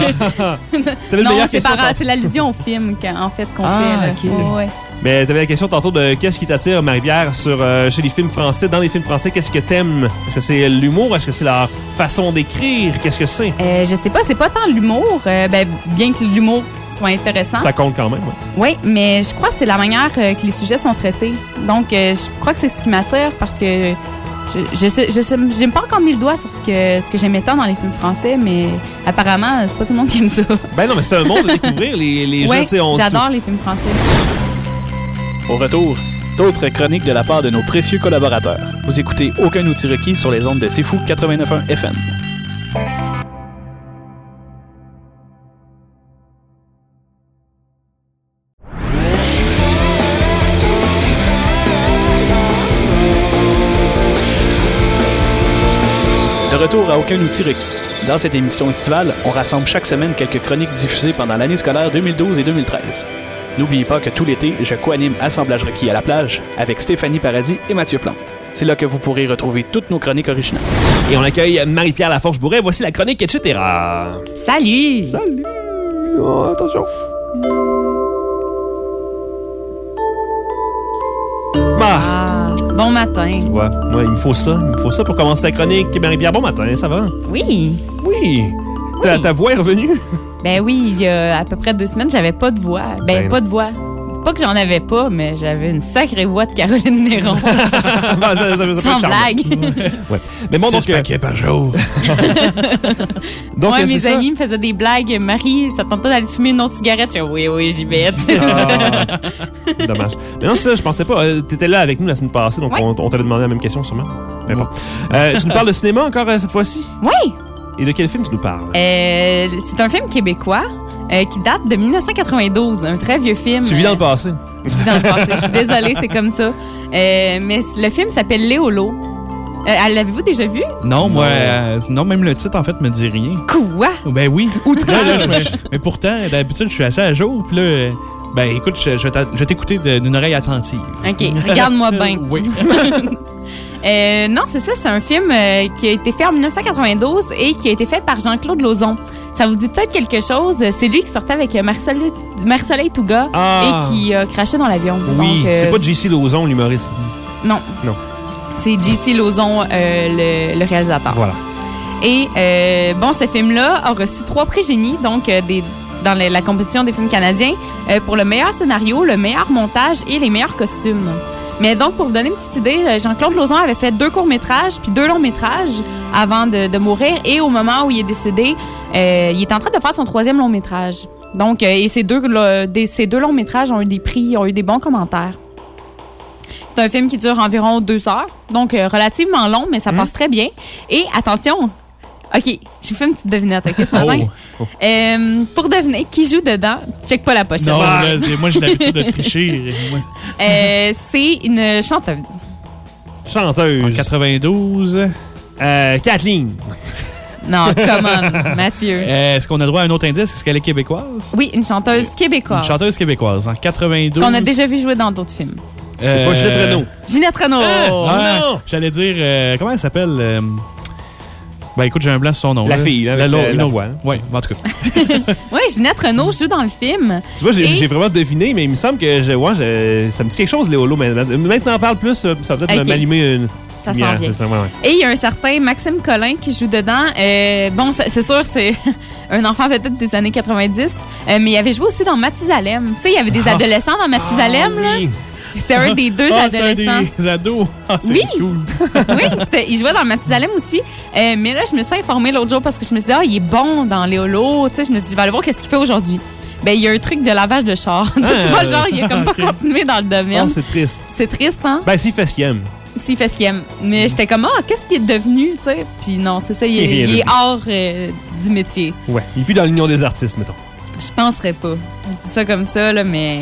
Non, c'est l'allusion au film, en fait, qu'on fait. OK. Ouais. Mais tu avais la question tantôt de qu'est-ce qui t'attire, Marie-Pierre, chez les films français. Dans les films français, qu'est-ce que t'aimes? Est-ce que c'est l'humour? Est-ce que c'est leur façon d'écrire? Qu'est-ce que c'est? Je sais pas, c'est pas tant l'humour. Bien que l'humour soit intéressant. Ça compte quand même, oui. Oui, mais je crois que c'est la manière que les sujets sont traités. Donc, je crois que c'est ce qui m'attire parce que j'ai pas encore mis le doigt sur ce que j'aimais tant dans les films français, mais apparemment, c'est pas tout le monde qui aime ça. Ben non, mais c'est un monde à découvrir. Les ouais, gens, j'adore les films français. Au retour, d'autres chroniques de la part de nos précieux collaborateurs. Vous écoutez Aucun outil requis sur les ondes de C'est Fou 89.1 FM. De retour à Aucun outil requis. Dans cette émission estivale, on rassemble chaque semaine quelques chroniques diffusées pendant l'année scolaire 2012 et 2013. N'oubliez pas que tout l'été, je co-anime Assemblage requis à la plage avec Stéphanie Paradis et Mathieu Plante. C'est là que vous pourrez retrouver toutes nos chroniques originales. Et on accueille Marie-Pierre Laforge-Bourret. Voici la chronique, etc. Salut! Salut! Oh, attention. Bon matin. Tu vois, moi, il me faut ça. Il me faut ça pour commencer la chronique. Marie-Pierre, bon matin, ça va? Oui. Oui. Ta voix est revenue? Ben oui, il y a à peu près 2 semaines, j'avais pas de voix. Pas de voix. Pas que j'en avais pas, mais j'avais une sacrée voix de Caroline Néron. Sans blague. Ouais. Mais bon, donc, 6 paquets par jour. donc, ouais, mes ça? amis me faisaient des blagues. Marie, ça tente pas d'aller fumer une autre cigarette? Je dis, oui, j'y vais. Dommage. Mais non, c'est ça, je pensais pas. T'étais là avec nous la semaine passée, donc on t'avait demandé la même question sûrement. Mais bon. Tu nous parles de cinéma encore cette fois-ci? Oui. Et de quel film tu nous parles? C'est un film québécois. Qui date de 1992, un très vieux film. Tu vis dans le passé. Je vis dans le passé. Je suis désolée, c'est comme ça. Mais le film s'appelle Léolo. L'avez-vous déjà vu? Non, moi, non, même le titre, en fait, me dit rien. Quoi? Ben oui. Outrage! Mais pourtant, d'habitude, je suis assez à jour. Puis là, ben écoute, je vais t'écouter d'une oreille attentive. OK, regarde-moi bien. Oui. Non, c'est ça, c'est un film qui a été fait en 1992 et qui a été fait par Jean-Claude Lauzon. Ça vous dit peut-être quelque chose? C'est lui qui sortait avec Marie-Soleil Touga et qui a craché dans l'avion. Oui, donc, c'est pas J.C. Lauzon, l'humoriste. Non. Non. C'est J.C. Lauzon, le réalisateur. Voilà. Et ce film-là a reçu 3 prix Génie, donc dans la compétition des films canadiens, pour le meilleur scénario, le meilleur montage et les meilleurs costumes. Mais donc, pour vous donner une petite idée, Jean-Claude Lauzon avait fait 2 courts-métrages puis 2 longs-métrages avant de mourir. Et au moment où il est décédé, il est en train de faire son 3e long-métrage. Donc, et ces deux longs-métrages ont eu des prix, ont eu des bons commentaires. C'est un film qui dure environ 2 heures, donc relativement long, mais ça passe très bien. Et attention, OK, j'ai fait une petite devinette, OK, ce matin? Pour deviner qui joue dedans, check pas la pochette. Non, là, moi, j'ai l'habitude de tricher. C'est une chanteuse. Chanteuse. En 92. Kathleen. Non, come on, Mathieu. Est-ce qu'on a droit à un autre indice? Est-ce qu'elle est québécoise? Oui, une chanteuse québécoise. Une chanteuse québécoise. En 92. Qu'on a déjà vu jouer dans d'autres films. C'est pas Ginette Renault. Ginette Renault. Non! J'allais dire... comment elle s'appelle? Ben écoute, j'ai un blanc sur son nom. La fille, là, avec la voix. Oui, en tout cas. Oui, Ginette Renault joue dans le film. Tu vois, j'ai vraiment deviné, mais il me semble que ça me dit quelque chose, Léolo. Mais maintenant, on parle plus, ça va peut-être m'allumer une... Ça s'en vient. Ça, ouais. Et il y a un certain Maxime Collin qui joue dedans. C'est sûr, c'est un enfant peut-être des années 90, mais il avait joué aussi dans Mathusalem. Tu sais, il y avait des adolescents dans Mathusalem, là. C'était un des 2 adolescents. Des ados. C'est oui. Cool. Oui, il jouait dans Mathusalem aussi. Mais là, je me suis informée l'autre jour parce que je me suis dit, il est bon dans Léolo. Tu sais, je me suis dit, je vais aller voir qu'est-ce qu'il fait aujourd'hui. Ben, il y a un truc de lavage de char. Tu vois, genre, il a comme pas continué dans le domaine. Oh, c'est triste. C'est triste, hein? Ben, s'il fait ce qu'il aime. S'il fait ce qu'il aime. Mais j'étais comme, qu'est-ce qu'il est devenu, tu sais? Puis non, c'est ça, il est hors du métier. Ouais, il est plus dans l'Union des artistes, mettons. Je penserais pas. Je dis ça comme ça, là, mais...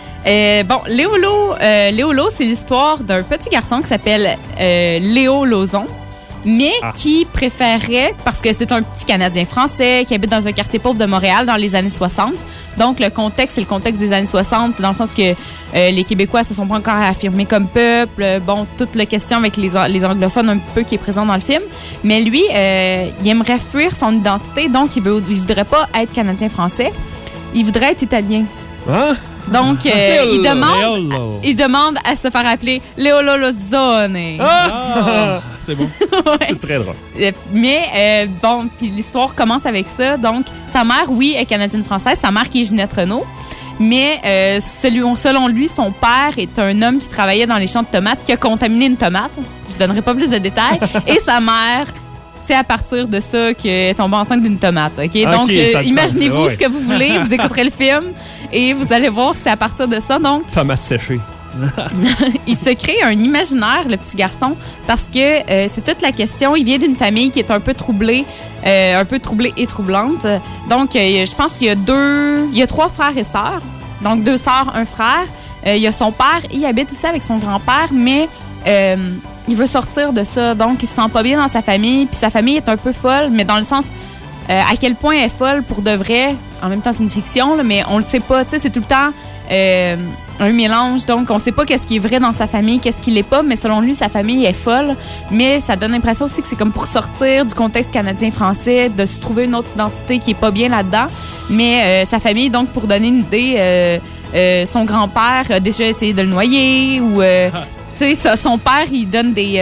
Léolo, c'est l'histoire d'un petit garçon qui s'appelle Léo Lauzon, mais qui préférait, parce que c'est un petit Canadien français qui habite dans un quartier pauvre de Montréal dans les années 60. Donc, le contexte, c'est le contexte des années 60, dans le sens que les Québécois se sont pas encore affirmés comme peuple. Bon, toute la question avec les anglophones un petit peu qui est présente dans le film. Mais lui, il aimerait fuir son identité, donc il voudrait pas être Canadien-français. Il voudrait être italien. Hein? Donc, il demande à se faire appeler Léolo Lauzone. C'est bon. Ouais. C'est très drôle. Mais, puis l'histoire commence avec ça. Donc, sa mère, oui, est canadienne-française. Sa mère qui est Ginette Renault. Mais, selon lui, son père est un homme qui travaillait dans les champs de tomates, qui a contaminé une tomate. Je donnerai pas plus de détails. Et sa mère... C'est à partir de ça qu'elle est tombée enceinte d'une tomate. OK? Donc, imaginez-vous ce que vous voulez. Vous écouterez le film et vous allez voir c'est à partir de ça. Donc, tomate séchée. il se crée un imaginaire, le petit garçon, parce que c'est toute la question. Il vient d'une famille qui est un peu troublée et troublante. Donc, je pense qu'il y a 3 frères et sœurs. Donc, 2 sœurs, 1 frère. Il y a son père et il habite aussi avec son grand-père, mais... il veut sortir de ça, donc il se sent pas bien dans sa famille, puis sa famille est un peu folle, mais dans le sens à quel point elle est folle pour de vrai. En même temps, c'est une fiction, là, mais on le sait pas. Tu sais, c'est tout le temps un mélange. Donc, on sait pas qu'est-ce qui est vrai dans sa famille, qu'est-ce qui l'est pas, mais selon lui, sa famille est folle. Mais ça donne l'impression aussi que c'est comme pour sortir du contexte canadien-français, de se trouver une autre identité qui est pas bien là-dedans. Mais sa famille, donc, pour donner une idée, son grand-père a déjà essayé de le noyer ou... tu sais, son père, il donne des...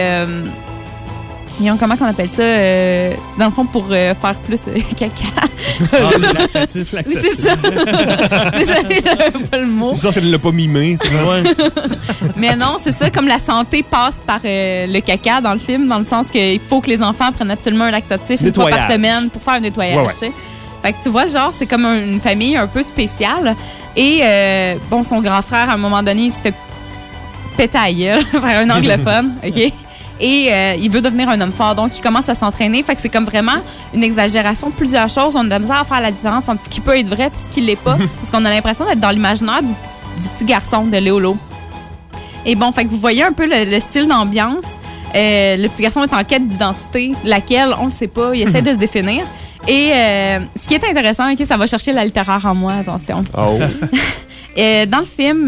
comment qu'on appelle ça? Dans le fond, pour faire plus caca. Laxatif. Oui, c'est ça. Je suis désolée, j'avais pas le mot. Ça, ne l'a pas mimé. Tu vois. Mais non, c'est ça, comme la santé passe par le caca dans le film, dans le sens qu'il faut que les enfants prennent absolument un laxatif une fois par semaine pour faire un nettoyage. Tu sais. Fait que tu vois, genre, c'est comme une famille un peu spéciale. Et, bon, son grand frère, à un moment donné, il se fait péter à la gueule par un anglophone, OK? Et il veut devenir un homme fort. Donc, il commence à s'entraîner. Fait que c'est comme vraiment une exagération de plusieurs choses. On a de la misère à faire la différence entre ce qui peut être vrai et ce qui l'est pas. Parce qu'on a l'impression d'être dans l'imaginaire du petit garçon de Léolo. Et bon, fait que vous voyez un peu le style d'ambiance. Le petit garçon est en quête d'identité. Laquelle, on le sait pas. Il essaie de se définir. Et ce qui est intéressant, OK, ça va chercher la littéraire en moi. Attention. Oh. Dans le film...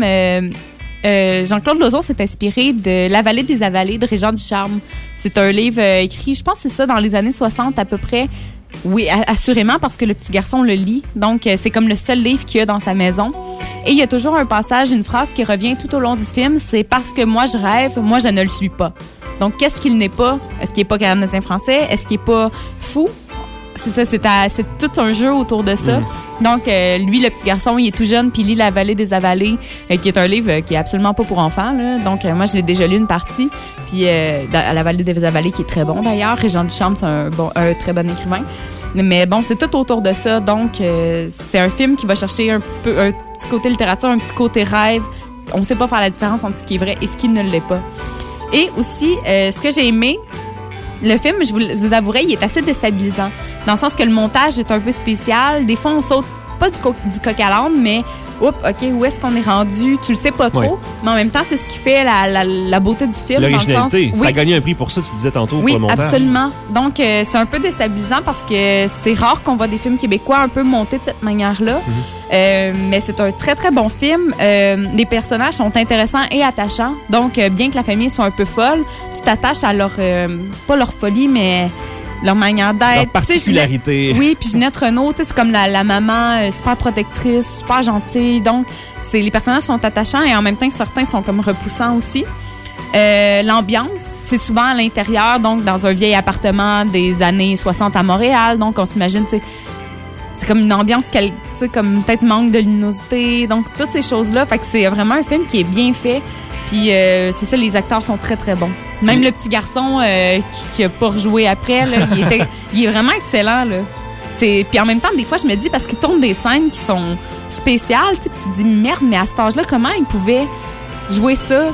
Jean-Claude Lauzon s'est inspiré de La vallée des avalées de Régent Ducharme. C'est un livre écrit, je pense que c'est ça, dans les années 60 à peu près. Oui, assurément, parce que le petit garçon le lit. Donc, c'est comme le seul livre qu'il y a dans sa maison. Et il y a toujours un passage, une phrase qui revient tout au long du film, c'est « Parce que moi, je rêve, moi, je ne le suis pas ». Donc, qu'est-ce qu'il n'est pas? Est-ce qu'il n'est pas canadien-français? Est-ce qu'il n'est pas fou? C'est ça, c'est tout un jeu autour de ça. Donc, lui, le petit garçon, il est tout jeune, puis il lit La vallée des avalées, qui est un livre qui est absolument pas pour enfants. Là. Donc, moi, je l'ai déjà lu une partie. Puis, La vallée des avalées, qui est très bon d'ailleurs. Régent Ducharme, c'est un très bon écrivain. Mais bon, c'est tout autour de ça. Donc, c'est un film qui va chercher un petit côté littérature, un petit côté rêve. On sait pas faire la différence entre ce qui est vrai et ce qui ne l'est pas. Et aussi, ce que j'ai aimé, le film, je vous avouerai, il est assez déstabilisant. Dans le sens que le montage est un peu spécial. Des fois, on saute pas du coq à l'âne, mais OK, où est-ce qu'on est rendu? Tu le sais pas trop. Oui. Mais en même temps, c'est ce qui fait la beauté du film. L'originalité. Oui. Ça a gagné un prix pour ça, tu disais tantôt, pour le montage. Oui, absolument. Donc, c'est un peu déstabilisant parce que c'est rare qu'on voit des films québécois un peu montés de cette manière-là. Mais c'est un très, très bon film. Les personnages sont intéressants et attachants. Donc, bien que la famille soit un peu folle, tu t'attaches à leur... pas leur folie, mais... leur manière d'être. Leur particularité. Oui, puis Ginette Renault, c'est comme la maman super protectrice, super gentille. Donc, les personnages sont attachants et en même temps, certains sont comme repoussants aussi. L'ambiance, c'est souvent à l'intérieur, donc dans un vieil appartement des années 60 à Montréal. Donc, on s'imagine, c'est comme une ambiance comme peut-être manque de luminosité. Donc, toutes ces choses-là. Fait que c'est vraiment un film qui est bien fait. Puis, c'est ça, les acteurs sont très, très bons. Même le petit garçon qui a pas rejoué après, là, il est vraiment excellent. Là. Puis en même temps, des fois, je me dis, parce qu'il tourne des scènes qui sont spéciales, tu te dis, merde, mais à cet âge-là, comment il pouvait jouer ça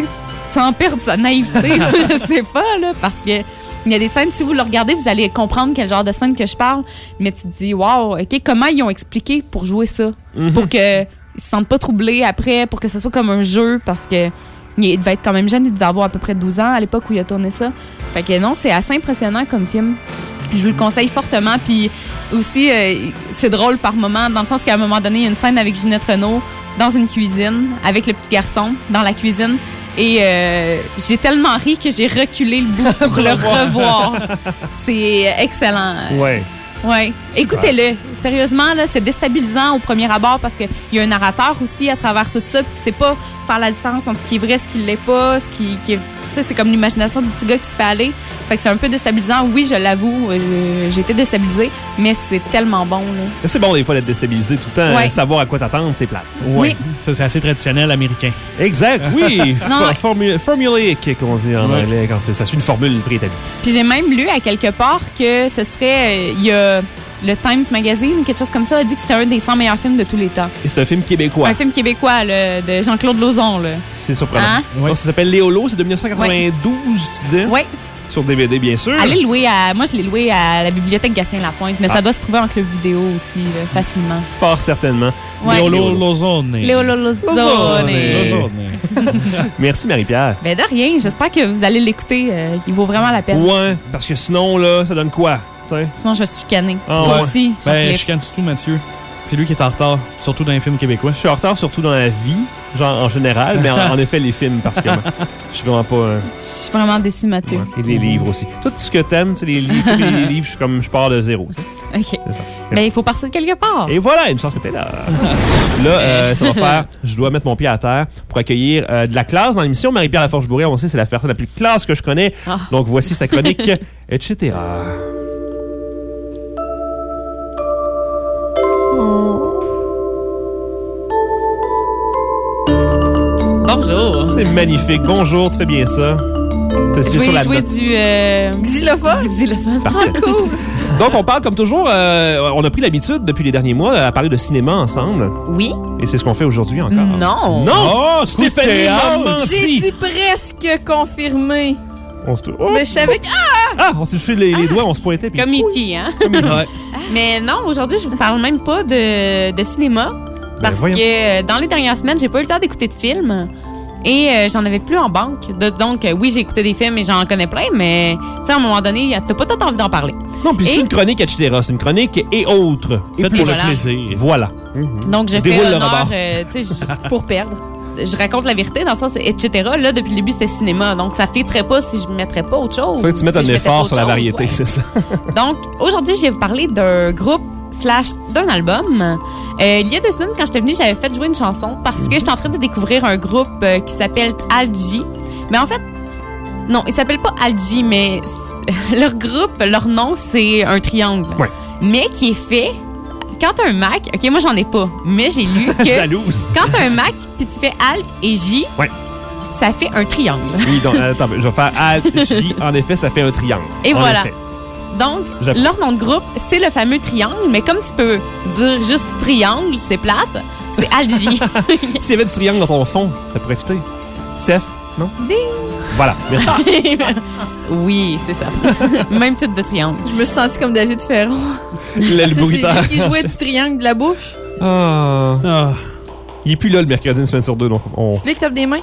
sans perdre sa naïveté? Je sais pas, là, parce que il y a des scènes, si vous le regardez, vous allez comprendre quel genre de scène que je parle. Mais tu te dis, wow, OK, comment ils ont expliqué pour jouer ça? Pour qu'ils se sentent pas troublés après, pour que ce soit comme un jeu, parce que il devait être quand même jeune, il devait avoir à peu près 12 ans à l'époque où il a tourné ça. Fait que non, c'est assez impressionnant comme film. Je vous le conseille fortement. Puis aussi, c'est drôle par moment, dans le sens qu'à un moment donné, il y a une scène avec Ginette Renault dans une cuisine, avec le petit garçon dans la cuisine. Et j'ai tellement ri que j'ai reculé le bout pour le revoir. C'est excellent. Ouais. Oui. Écoutez-le. Sérieusement, là, c'est déstabilisant au premier abord parce qu'il y a un narrateur aussi à travers tout ça. Puis tu sais pas faire la différence entre ce qui est vrai, ce qui l'est pas, ce qui est... c'est comme l'imagination du petit gars qui se fait aller. Fait que c'est un peu déstabilisant. Oui, je l'avoue, j'ai été déstabilisée, mais c'est tellement bon. Là. C'est bon des fois d'être déstabilisé tout le temps. Ouais. Savoir à quoi t'attendre, c'est plate. Oui. Ça, c'est assez traditionnel américain. Exact, oui. Non, Formulaic, qu'on dit en anglais, quand ça suit une formule préétablie. Puis j'ai même lu à quelque part que ce serait... il y a le Times Magazine, quelque chose comme ça, a dit que c'était un des 100 meilleurs films de tous les temps. Et c'est un film québécois. Un film québécois là, de Jean-Claude Lauzon. Là. C'est surprenant. Hein? Ouais. Donc, ça s'appelle Léolo, c'est de 1992, tu disais? Oui. Sur DVD, bien sûr. Allez louer moi, je l'ai loué à la bibliothèque Gatien-Lapointe, mais ça doit se trouver en club vidéo aussi, là, facilement. Fort certainement. Ouais. Léolo Lozone. Léolo Lozone. Merci, Marie-Pierre. Ben de rien, j'espère que vous allez l'écouter. Il vaut vraiment la peine. Ouais, parce que sinon, là, ça donne quoi? sais. Sinon, je vais te chicaner. Ah, Toi ouais. aussi, Ben, je Jean-Philippe. chicane surtout Mathieu. C'est lui qui est en retard, surtout dans les films québécois. Je suis en retard surtout dans la vie, genre en général, mais en effet, les films particulièrement. Je suis vraiment pas... Je suis vraiment déçue, Mathieu. Et les livres aussi. Tout ce que t'aimes, c'est les livres. Et les livres, je pars de zéro. Tu sais. OK. C'est ça. Ben, il faut partir de quelque part. Et voilà, une chance que t'es là. Là, ça va faire... Je dois mettre mon pied à terre pour accueillir de la classe dans l'émission. Marie-Pierre Laforge-Bourré, on sait, c'est la personne la plus classe que je connais. Ah. Donc, voici sa chronique, etc. Bonjour. C'est magnifique. Bonjour, tu fais bien ça. T'as Je sur vais la jouer note. du Xylophone? xylophone. Parfait. Cool. Donc, on parle comme toujours, on a pris l'habitude depuis les derniers mois à parler de cinéma ensemble. Oui. Et c'est ce qu'on fait aujourd'hui encore. Non. Non! Oh, Stéphanie m'a J'ai menti! dit presque confirmé. On se... Oh! Mais je savais que... Ah! On s'est touché les doigts, on se pointait. Puis... Comme E.T., hein? Ouais. Mais non, aujourd'hui, je vous parle même pas de cinéma. Parce voyons. que dans les dernières semaines, j'ai pas eu le temps d'écouter de films. Et j'en avais plus en banque. Donc, oui, j'ai écouté des films et j'en connais plein, mais tu sais, à un moment donné, t'as pas tant envie d'en parler. Non, puis c'est Et- une chronique, etc. C'est une chronique et autres. Faites pour voilà. le plaisir. Voilà. Donc, je fais Déroule le honneur, rebord. tu sais, pour perdre. je raconte la vérité dans le sens, etc. Là, depuis le début, c'était cinéma. Donc, ça filtrerait pas si je mettrais pas autre chose. Faut que tu mettes Si un je mettais pas effort autre sur la chose, variété, ouais. c'est ça. Donc, aujourd'hui, je vais vous parler d'un groupe / d'un album. Il y a 2 semaines, quand j'étais venue, j'avais fait jouer une chanson parce que j'étais en train de découvrir un groupe qui s'appelle Algie. Mais en fait, non, il s'appelle pas Algie, mais leur groupe, leur nom, c'est un triangle. Ouais. Mais qui est fait... Quand t'as un Mac... OK, moi, j'en ai pas, mais j'ai lu que... Jalouse. Quand t'as un Mac, puis tu fais Alt et J, Ouais. ça fait un triangle. Oui, donc, attends, je vais faire Alt, J. En effet, ça fait un triangle. Et En voilà. effet. Donc, J'approuve. leur nom de groupe, c'est le fameux triangle, mais comme tu peux dire juste triangle, c'est plate, c'est Algie. S'il y avait du triangle dans ton fond, ça pourrait fitter. Steph, non? Ding! Voilà, merci. Oui, c'est ça. Même titre de triangle. Je me suis sentie comme David Ferron. Le C'est bruiteur. lui qui jouait du triangle de la bouche. Ah. Ah. Il est plus là le mercredi, une semaine sur 2, donc on... C'est lui qui tape des mains.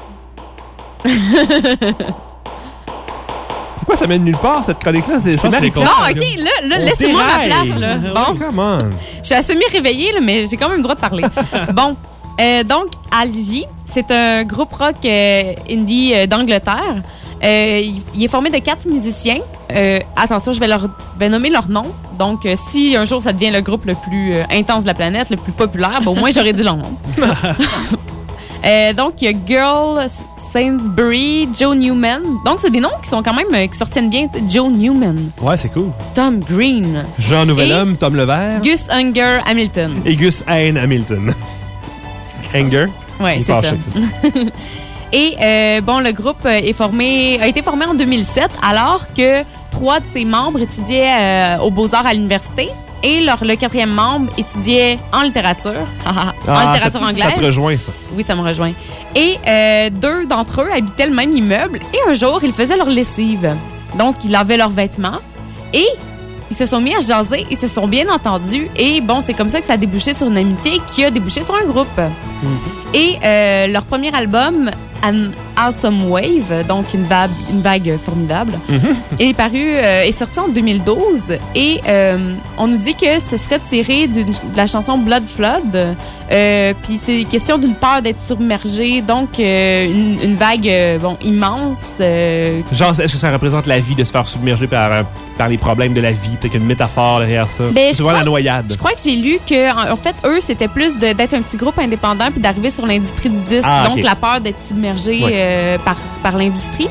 Pourquoi ça mène nulle part, cette chronique-là? C'est pense que Marie-Claude. Non, OK, là, On laissez-moi ma déraille. place, là. Bon, Bon, come on. je suis assez réveillée, là, mais j'ai quand même le droit de parler. Bon, donc, Algie, c'est un groupe rock indie d'Angleterre. Il est formé de 4 musiciens. Attention, je vais nommer leur nom. Donc, si un jour ça devient le groupe le plus intense de la planète, le plus populaire, ben, au moins j'aurais dit leur nom. Donc, il y a Girl Sainsbury, Joe Newman. Donc, c'est des noms qui sont quand même qui se retiennent bien. Joe Newman, Ouais, c'est cool. Tom Green, Jean Nouvel Et- Homme, Tom Levert Gus Unger Hamilton. et Gus Hain Hamilton. Anger? Ouais, Il est c'est ça. fâché, c'est ça. Et bon, le groupe a été formé en 2007, alors que 3 de ses membres étudiaient aux Beaux-Arts à l'université et le 4e membre étudiait en littérature, en littérature anglaise. Ça te rejoint, ça. Oui, ça me rejoint. Et 2 d'entre eux habitaient le même immeuble et un jour, ils faisaient leur lessive. Donc, ils lavaient leurs vêtements et ils se sont mis à jaser, ils se sont bien entendus et bon, c'est comme ça que ça a débouché sur une amitié qui a débouché sur un groupe. Et leur premier album, An Awesome Wave, donc une vague formidable, est sorti en 2012 et on nous dit que ce serait tiré de la chanson Blood Flood. Puis c'est question d'une peur d'être submergé, donc une vague immense. Genre, est-ce que ça représente la vie de se faire submerger par les problèmes de la vie? Peut-être qu'il y a une métaphore derrière ça. Ben, C'est vraiment la noyade. Je crois que j'ai lu que en fait, eux, c'était plus d'être un petit groupe indépendant puis d'arriver sur l'industrie du disque. Ah, Donc, ok. la peur d'être submergé Ouais. par l'industrie.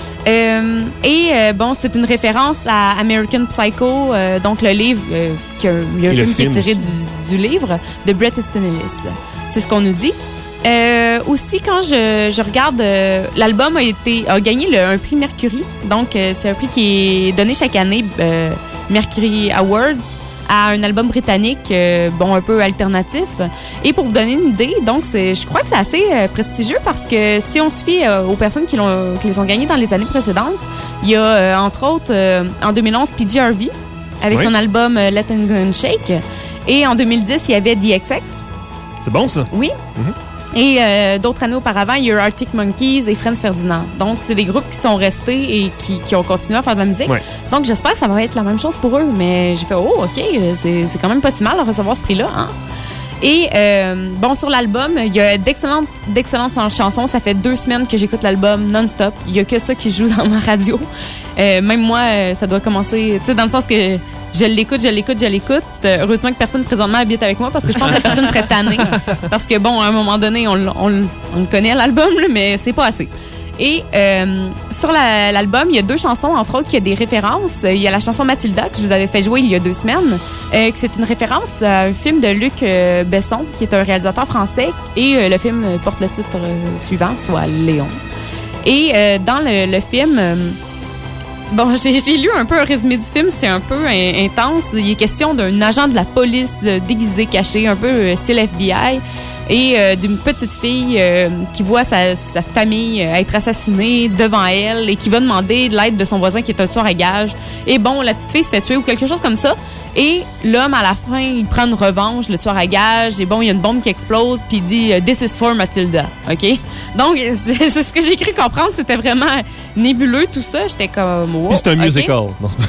Bon, c'est une référence à American Psycho, donc le livre, il y a un Et le film qui est film tiré du livre de Bret Easton Ellis. C'est ce qu'on nous dit. Aussi, quand je regarde, l'album a gagné un prix Mercury. Donc, c'est un prix qui est donné chaque année, Mercury Awards, à un album britannique, un peu alternatif. Et pour vous donner une idée, donc, je crois que c'est assez prestigieux parce que si on se fie aux personnes qui les ont gagnés dans les années précédentes, il y a, entre autres, en 2011, PJ Harvey, avec Oui. son album Let and Shake. Et en 2010, il y avait DXX. C'est bon, ça? Oui. Et d'autres années auparavant, il y a eu Arctic Monkeys et Franz Ferdinand. Donc, c'est des groupes qui sont restés et qui ont continué à faire de la musique. Ouais. Donc, j'espère que ça va être la même chose pour eux. Mais j'ai fait, oh, OK, c'est quand même pas si mal de recevoir ce prix-là. Hein? Et, bon, sur l'album, il y a d'excellentes chansons. Ça fait 2 semaines que j'écoute l'album non-stop. Il y a que ça qui joue dans ma radio. Même moi, ça doit commencer, tu sais, dans le sens que je l'écoute. Heureusement que personne présentement habite avec moi parce que je pense que la personne serait tannée. Parce que, bon, à un moment donné, on le connaît, l'album, là, mais c'est pas assez. Et sur l'album, il y a 2 chansons, entre autres, qui ont des références. Il y a la chanson Mathilda, que je vous avais fait jouer il y a 2 semaines, que c'est une référence à un film de Luc Besson, qui est un réalisateur français, et le film porte le titre suivant, soit Léon. Et dans le film... Bon, j'ai lu un peu un résumé du film, c'est un peu intense. Il est question d'un agent de la police déguisé, caché, un peu style FBI, et d'une petite fille qui voit sa famille être assassinée devant elle et qui va demander de l'aide de son voisin qui est un tueur à gages. Et bon, la petite fille se fait tuer ou quelque chose comme ça. Et l'homme, à la fin, il prend une revanche, le tueur à gages. Et bon, il y a une bombe qui explose, puis il dit « This is for Mathilda ». OK? Donc, c'est ce que j'ai cru comprendre. C'était vraiment nébuleux, tout ça. J'étais comme... Oh, puis c'est un musical.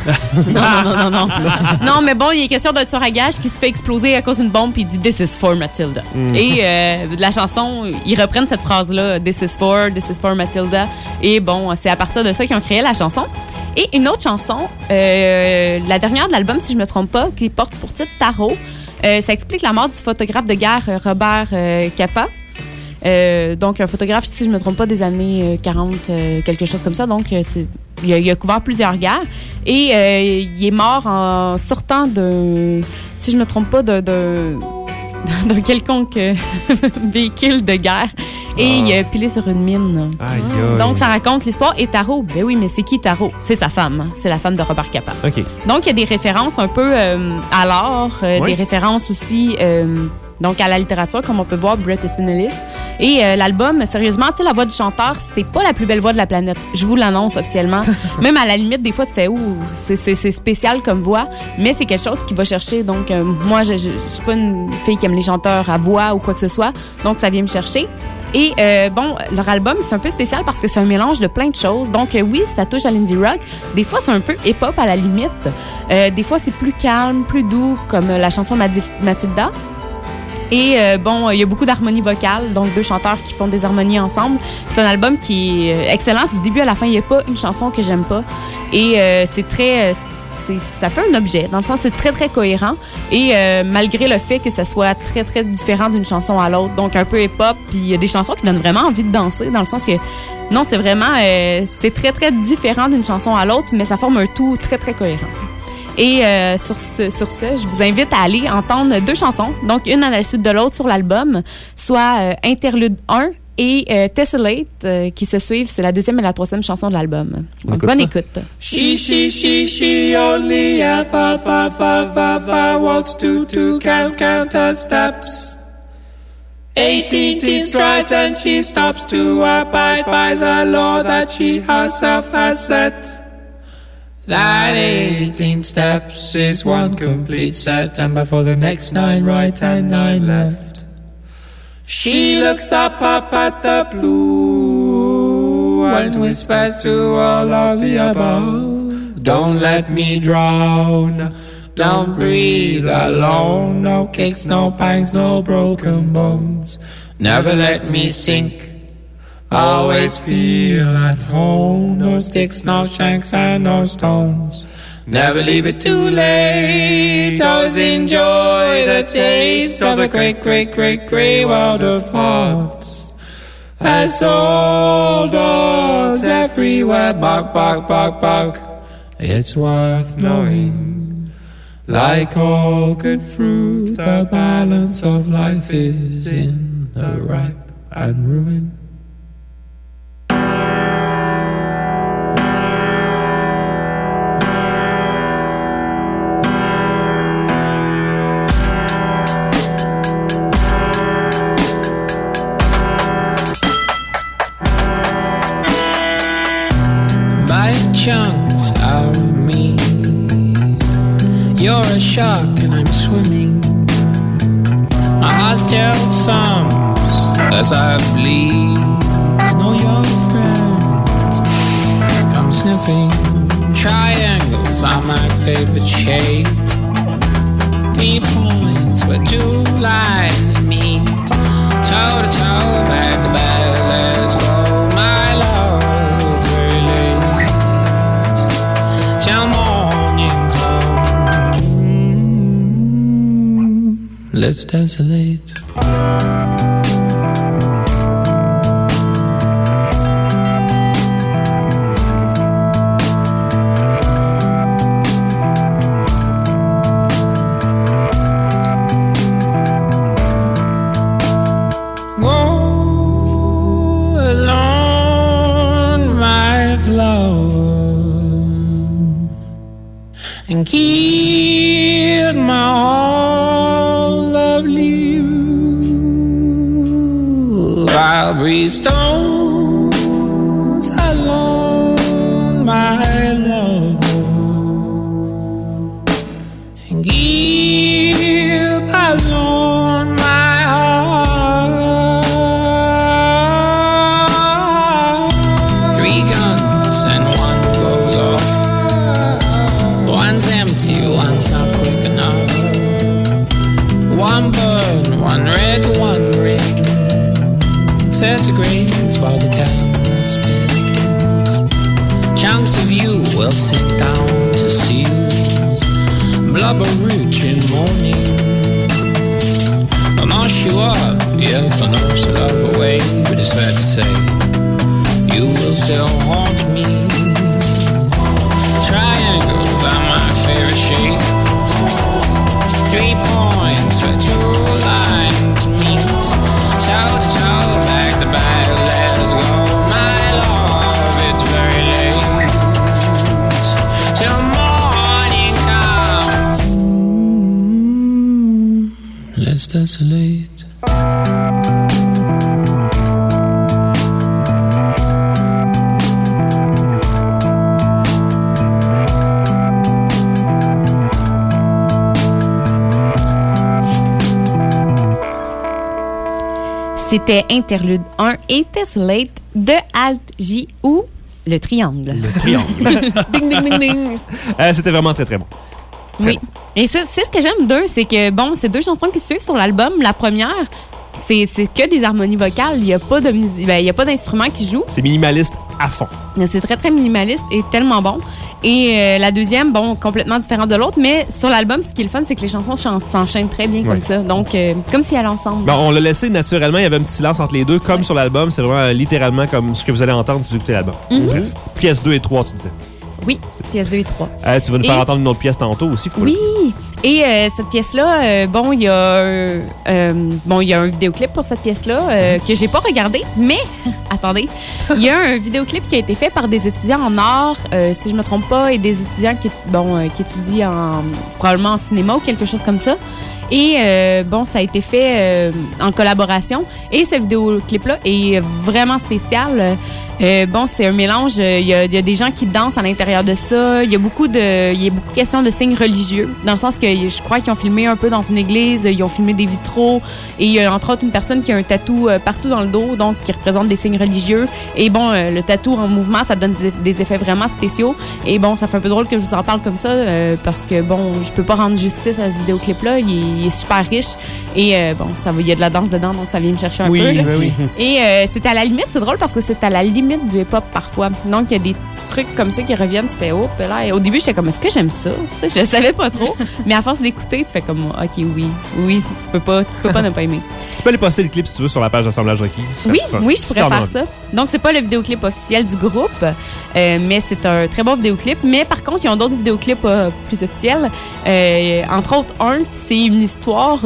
Non. Non, mais bon, il est question d'un tueur à gages qui se fait exploser à cause d'une bombe, puis il dit « This is for Mathilda ». Et la chanson, ils reprennent cette phrase-là, « This is for Mathilda ». Et bon, c'est à partir de ça qu'ils ont créé la chanson. Et une autre chanson, la dernière de l'album, si je me trompe pas, qui porte pour titre Tarot. Ça explique la mort du photographe de guerre Robert Capa. Donc, un photographe, si je me trompe pas, des années 40, quelque chose comme ça. Donc, il a couvert plusieurs guerres. Et il est mort en sortant d'un, si je me trompe pas, d'un quelconque véhicule de guerre. Et il a pilé sur une mine. Aïe. Donc, ça raconte l'histoire. Et Tarot, ben oui, mais c'est qui Tarot? C'est sa femme. Hein? C'est la femme de Robert Capa. OK. Donc, il y a des références un peu à l'art, des références aussi donc à la littérature, comme on peut voir, Bret Easton Ellis. Et l'album, sérieusement, tu sais, la voix du chanteur, c'est pas la plus belle voix de la planète. Je vous l'annonce officiellement. Même à la limite, des fois, tu fais, c'est spécial comme voix, mais c'est quelque chose qui va chercher. Donc, moi, je suis pas une fille qui aime les chanteurs à voix ou quoi que ce soit. Donc, ça vient me chercher. Et bon, leur album, c'est un peu spécial parce que c'est un mélange de plein de choses. Donc oui, ça touche à l'indie rock. Des fois, c'est un peu hip-hop à la limite. Des fois, c'est plus calme, plus doux, comme la chanson Mathilda. Et bon, il y a beaucoup d'harmonie vocale, donc 2 chanteurs qui font des harmonies ensemble. C'est un album qui est excellent. Du début à la fin, il n'y a pas une chanson que j'aime pas. Et c'est très... ça fait un objet. Dans le sens, c'est très, très cohérent. Et malgré le fait que ça soit très, très différent d'une chanson à l'autre. Donc, un peu hip-hop. Puis, il y a des chansons qui donnent vraiment envie de danser. Dans le sens que, non, c'est vraiment... c'est très, très différent d'une chanson à l'autre, mais ça forme un tout très, très cohérent. Et sur ce, je vous invite à aller entendre 2 chansons. Donc, une à la suite de l'autre sur l'album. Soit Interlude 1 et Tessellate qui se suivent. C'est la 2e et la 3e chanson de l'album. Donc, bonne écoute. She only walks to count her steps. 18 strides and she stops to abide by the law that she herself has set. That 18 steps is one complete set, and before the next 9 right and 9 left. She looks up at the blue and whispers to all of the above. Don't let me drown, don't breathe alone. No kicks, no pangs, no broken bones. Never let me sink, always feel at home. No sticks, no shanks, and no stones. Never leave it too late. Always enjoy the taste of the great, great, great, great world of hearts. As all dogs everywhere bark, bark, bark, bark. It's worth knowing. Like all good fruit, the balance of life is in the ripe and ruin. Chunks out of me. You're a shark and I'm swimming. My heart still thumps as I bleed. I know your friends come sniffing. Triangles are my favorite shape. 3 points where 2 lines meet. Toe to toe, back to back, let's go. My love is very late till morning comes. Let's desolate. And keep my all lovely you. I'll breathe stones alone, my love, and keep alone my heart. 3 guns and 1 goes off. One's empty, one's not quick enough. 1 burn, 1 red, 1 green. Centigrades while the candle spins. Chunks of you will sit down to seals. Blubber rich in morning. I'll mash you up, yes, I know she'll up away. But it's fair to say, you will still haunt me. Triangles are my favorite shape. 3 points where 2 lines meet. Toe to toe, back to back, let's go. My love, it's very late till morning comes. Let's desolate. C'était Interlude 1 et Desolate de Alt J ou Le Triangle. Le Triangle. Ding, ding, ding, ding. C'était vraiment très, très bon. Oui. Et c'est ce que j'aime d'eux, c'est que, bon, c'est 2 chansons qui se suivent sur l'album. La première, c'est que des harmonies vocales. Il n'y a pas d'instruments qui jouent. C'est minimaliste à fond. C'est très, très minimaliste et tellement bon. Et la deuxième, bon, complètement différente de l'autre. Mais sur l'album, ce qui est le fun, c'est que les chansons s'enchaînent très bien comme ça. Donc, comme si elles allaient ensemble. Bon, on l'a laissé naturellement. Il y avait un petit silence entre les deux, comme sur l'album. C'est vraiment littéralement comme ce que vous allez entendre si vous écoutez l'album. Bref. Pièce 2 et 3, tu disais. Oui, pièce 2 et 3. Tu vas nous faire entendre une autre pièce tantôt aussi. Oui. Et cette pièce-là, bon, il y a un vidéoclip pour cette pièce-là que j'ai pas regardé, mais attendez, il y a un vidéoclip qui a été fait par des étudiants en art, si je me trompe pas, et des étudiants qui étudient probablement en cinéma ou quelque chose comme ça. Et bon, ça a été fait en collaboration. Et ce vidéoclip-là est vraiment spécial. Bon, c'est un mélange. Il y a des gens qui dansent à l'intérieur de ça. Il y a beaucoup question de signes religieux, dans le sens que je crois qu'ils ont filmé un peu dans une église. Ils ont filmé des vitraux. Et il y a entre autres une personne qui a un tatou partout dans le dos, donc qui représente des signes religieux. Et bon, le tatou en mouvement, ça donne des effets vraiment spéciaux. Et bon, ça fait un peu drôle que je vous en parle comme ça, parce que bon, je peux pas rendre justice à ce vidéoclip-là. Il est super riche. Et bon, il y a de la danse dedans, donc ça vient me chercher un peu. Là. Oui. Et c'est à la limite, c'est drôle parce que c'est à la limite du hip-hop parfois. Donc, il y a des petits trucs comme ça qui reviennent. Tu fais, oh, là. Et au début, j'étais comme, est-ce que j'aime ça? Tu sais, je savais pas trop. Mais à force d'écouter, tu fais comme, OK, oui, tu peux pas ne pas aimer. Tu peux aller poster le clip si tu veux sur la page d'Assemblage Requis. Oui, je pourrais faire ça. Donc, c'est pas le vidéoclip officiel du groupe, mais c'est un très bon vidéoclip. Mais par contre, ils ont d'autres vidéoclips plus officiels. Entre autres, c'est une histoire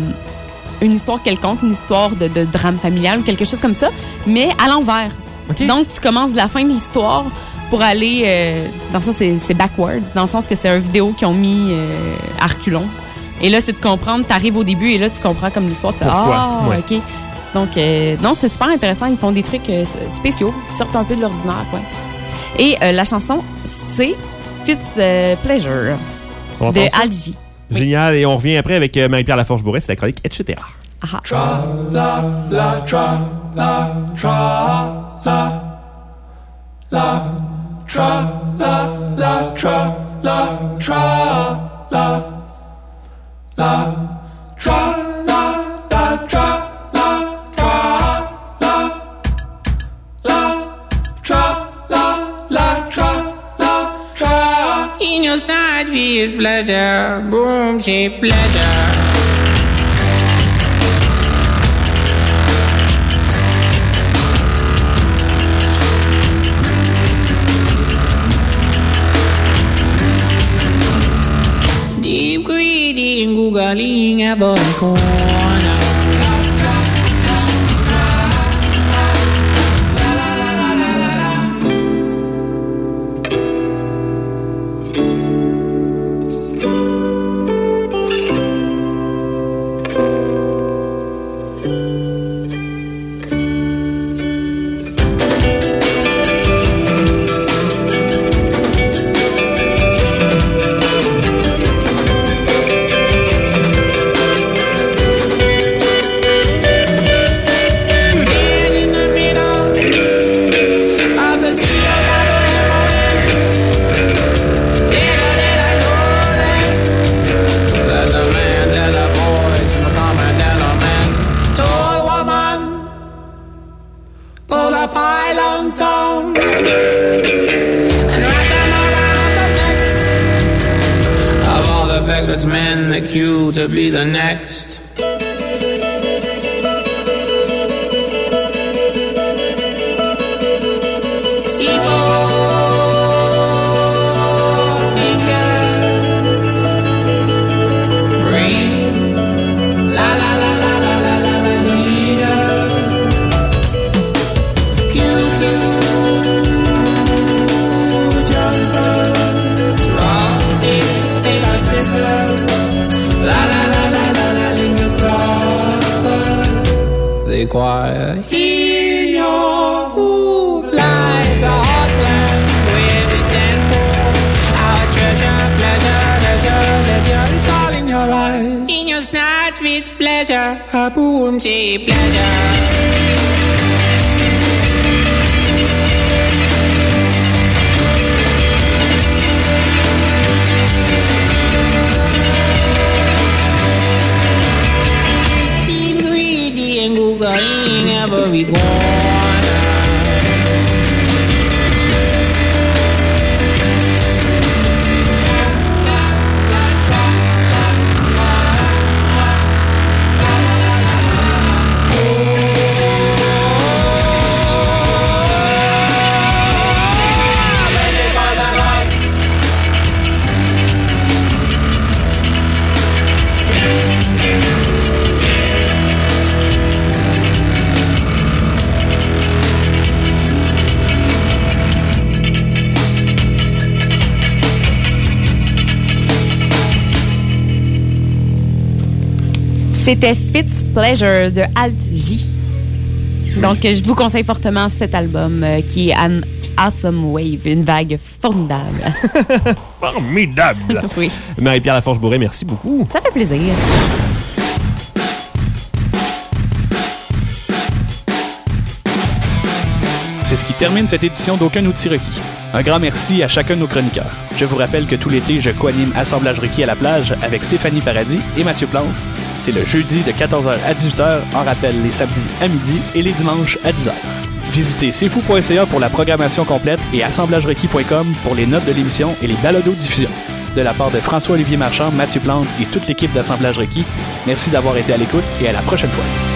quelconque, une histoire de drame familial ou quelque chose comme ça, mais à l'envers. Okay. Donc, tu commences de la fin de l'histoire pour aller... dans le sens, c'est backwards, dans le sens que c'est un vidéo qu'ils ont mis à reculons. Et là, c'est de comprendre, tu arrives au début et là, tu comprends comme l'histoire, tu fais « Ah, OK ». Donc, c'est super intéressant. Ils font des trucs spéciaux, qui sortent un peu de l'ordinaire, quoi. Et la chanson, c'est « Fitz Pleasure » de Al J. Génial. Et on revient après avec Marie-Pierre Laforge-Bourret, c'est la chronique, etc. Ah. Tra la la tra la tra la la tra la la tra la tra la la tra la la tra la tra la la tra la la tra la tra. In your snatch is pleasure, boom, she pleasure. Deep greedy, googling every corner. Men the queue to be the next. Fingers ring, la la la la la la la la leader. Jumpers, rock face, paper scissors. La la la la la la linger flowers. The choir in your hoof lies a heartland with the tempo. Our treasure, pleasure, leisure, leisure is all in your eyes. In your snatch with pleasure, a boom, she pleasure. Googling every corner. C'était Fitz Pleasure de Alt J. Donc, je vous conseille fortement cet album qui est An Awesome Wave, une vague formidable. Formidable! Oui. Marie-Pierre Laforge-Bourret, merci beaucoup. Ça fait plaisir. C'est ce qui termine cette édition d'Aucun outil requis. Un grand merci à chacun de nos chroniqueurs. Je vous rappelle que tout l'été, je co-anime Assemblage requis à la plage avec Stéphanie Paradis et Mathieu Plante. C'est le jeudi de 14h à 18h, en rappel les samedis à midi et les dimanches à 10h. Visitez cfou.ca pour la programmation complète et assemblagerequis.com pour les notes de l'émission et les balados-diffusions. De la part de François-Olivier Marchand, Mathieu Plante et toute l'équipe d'Assemblage requis, merci d'avoir été à l'écoute et à la prochaine fois.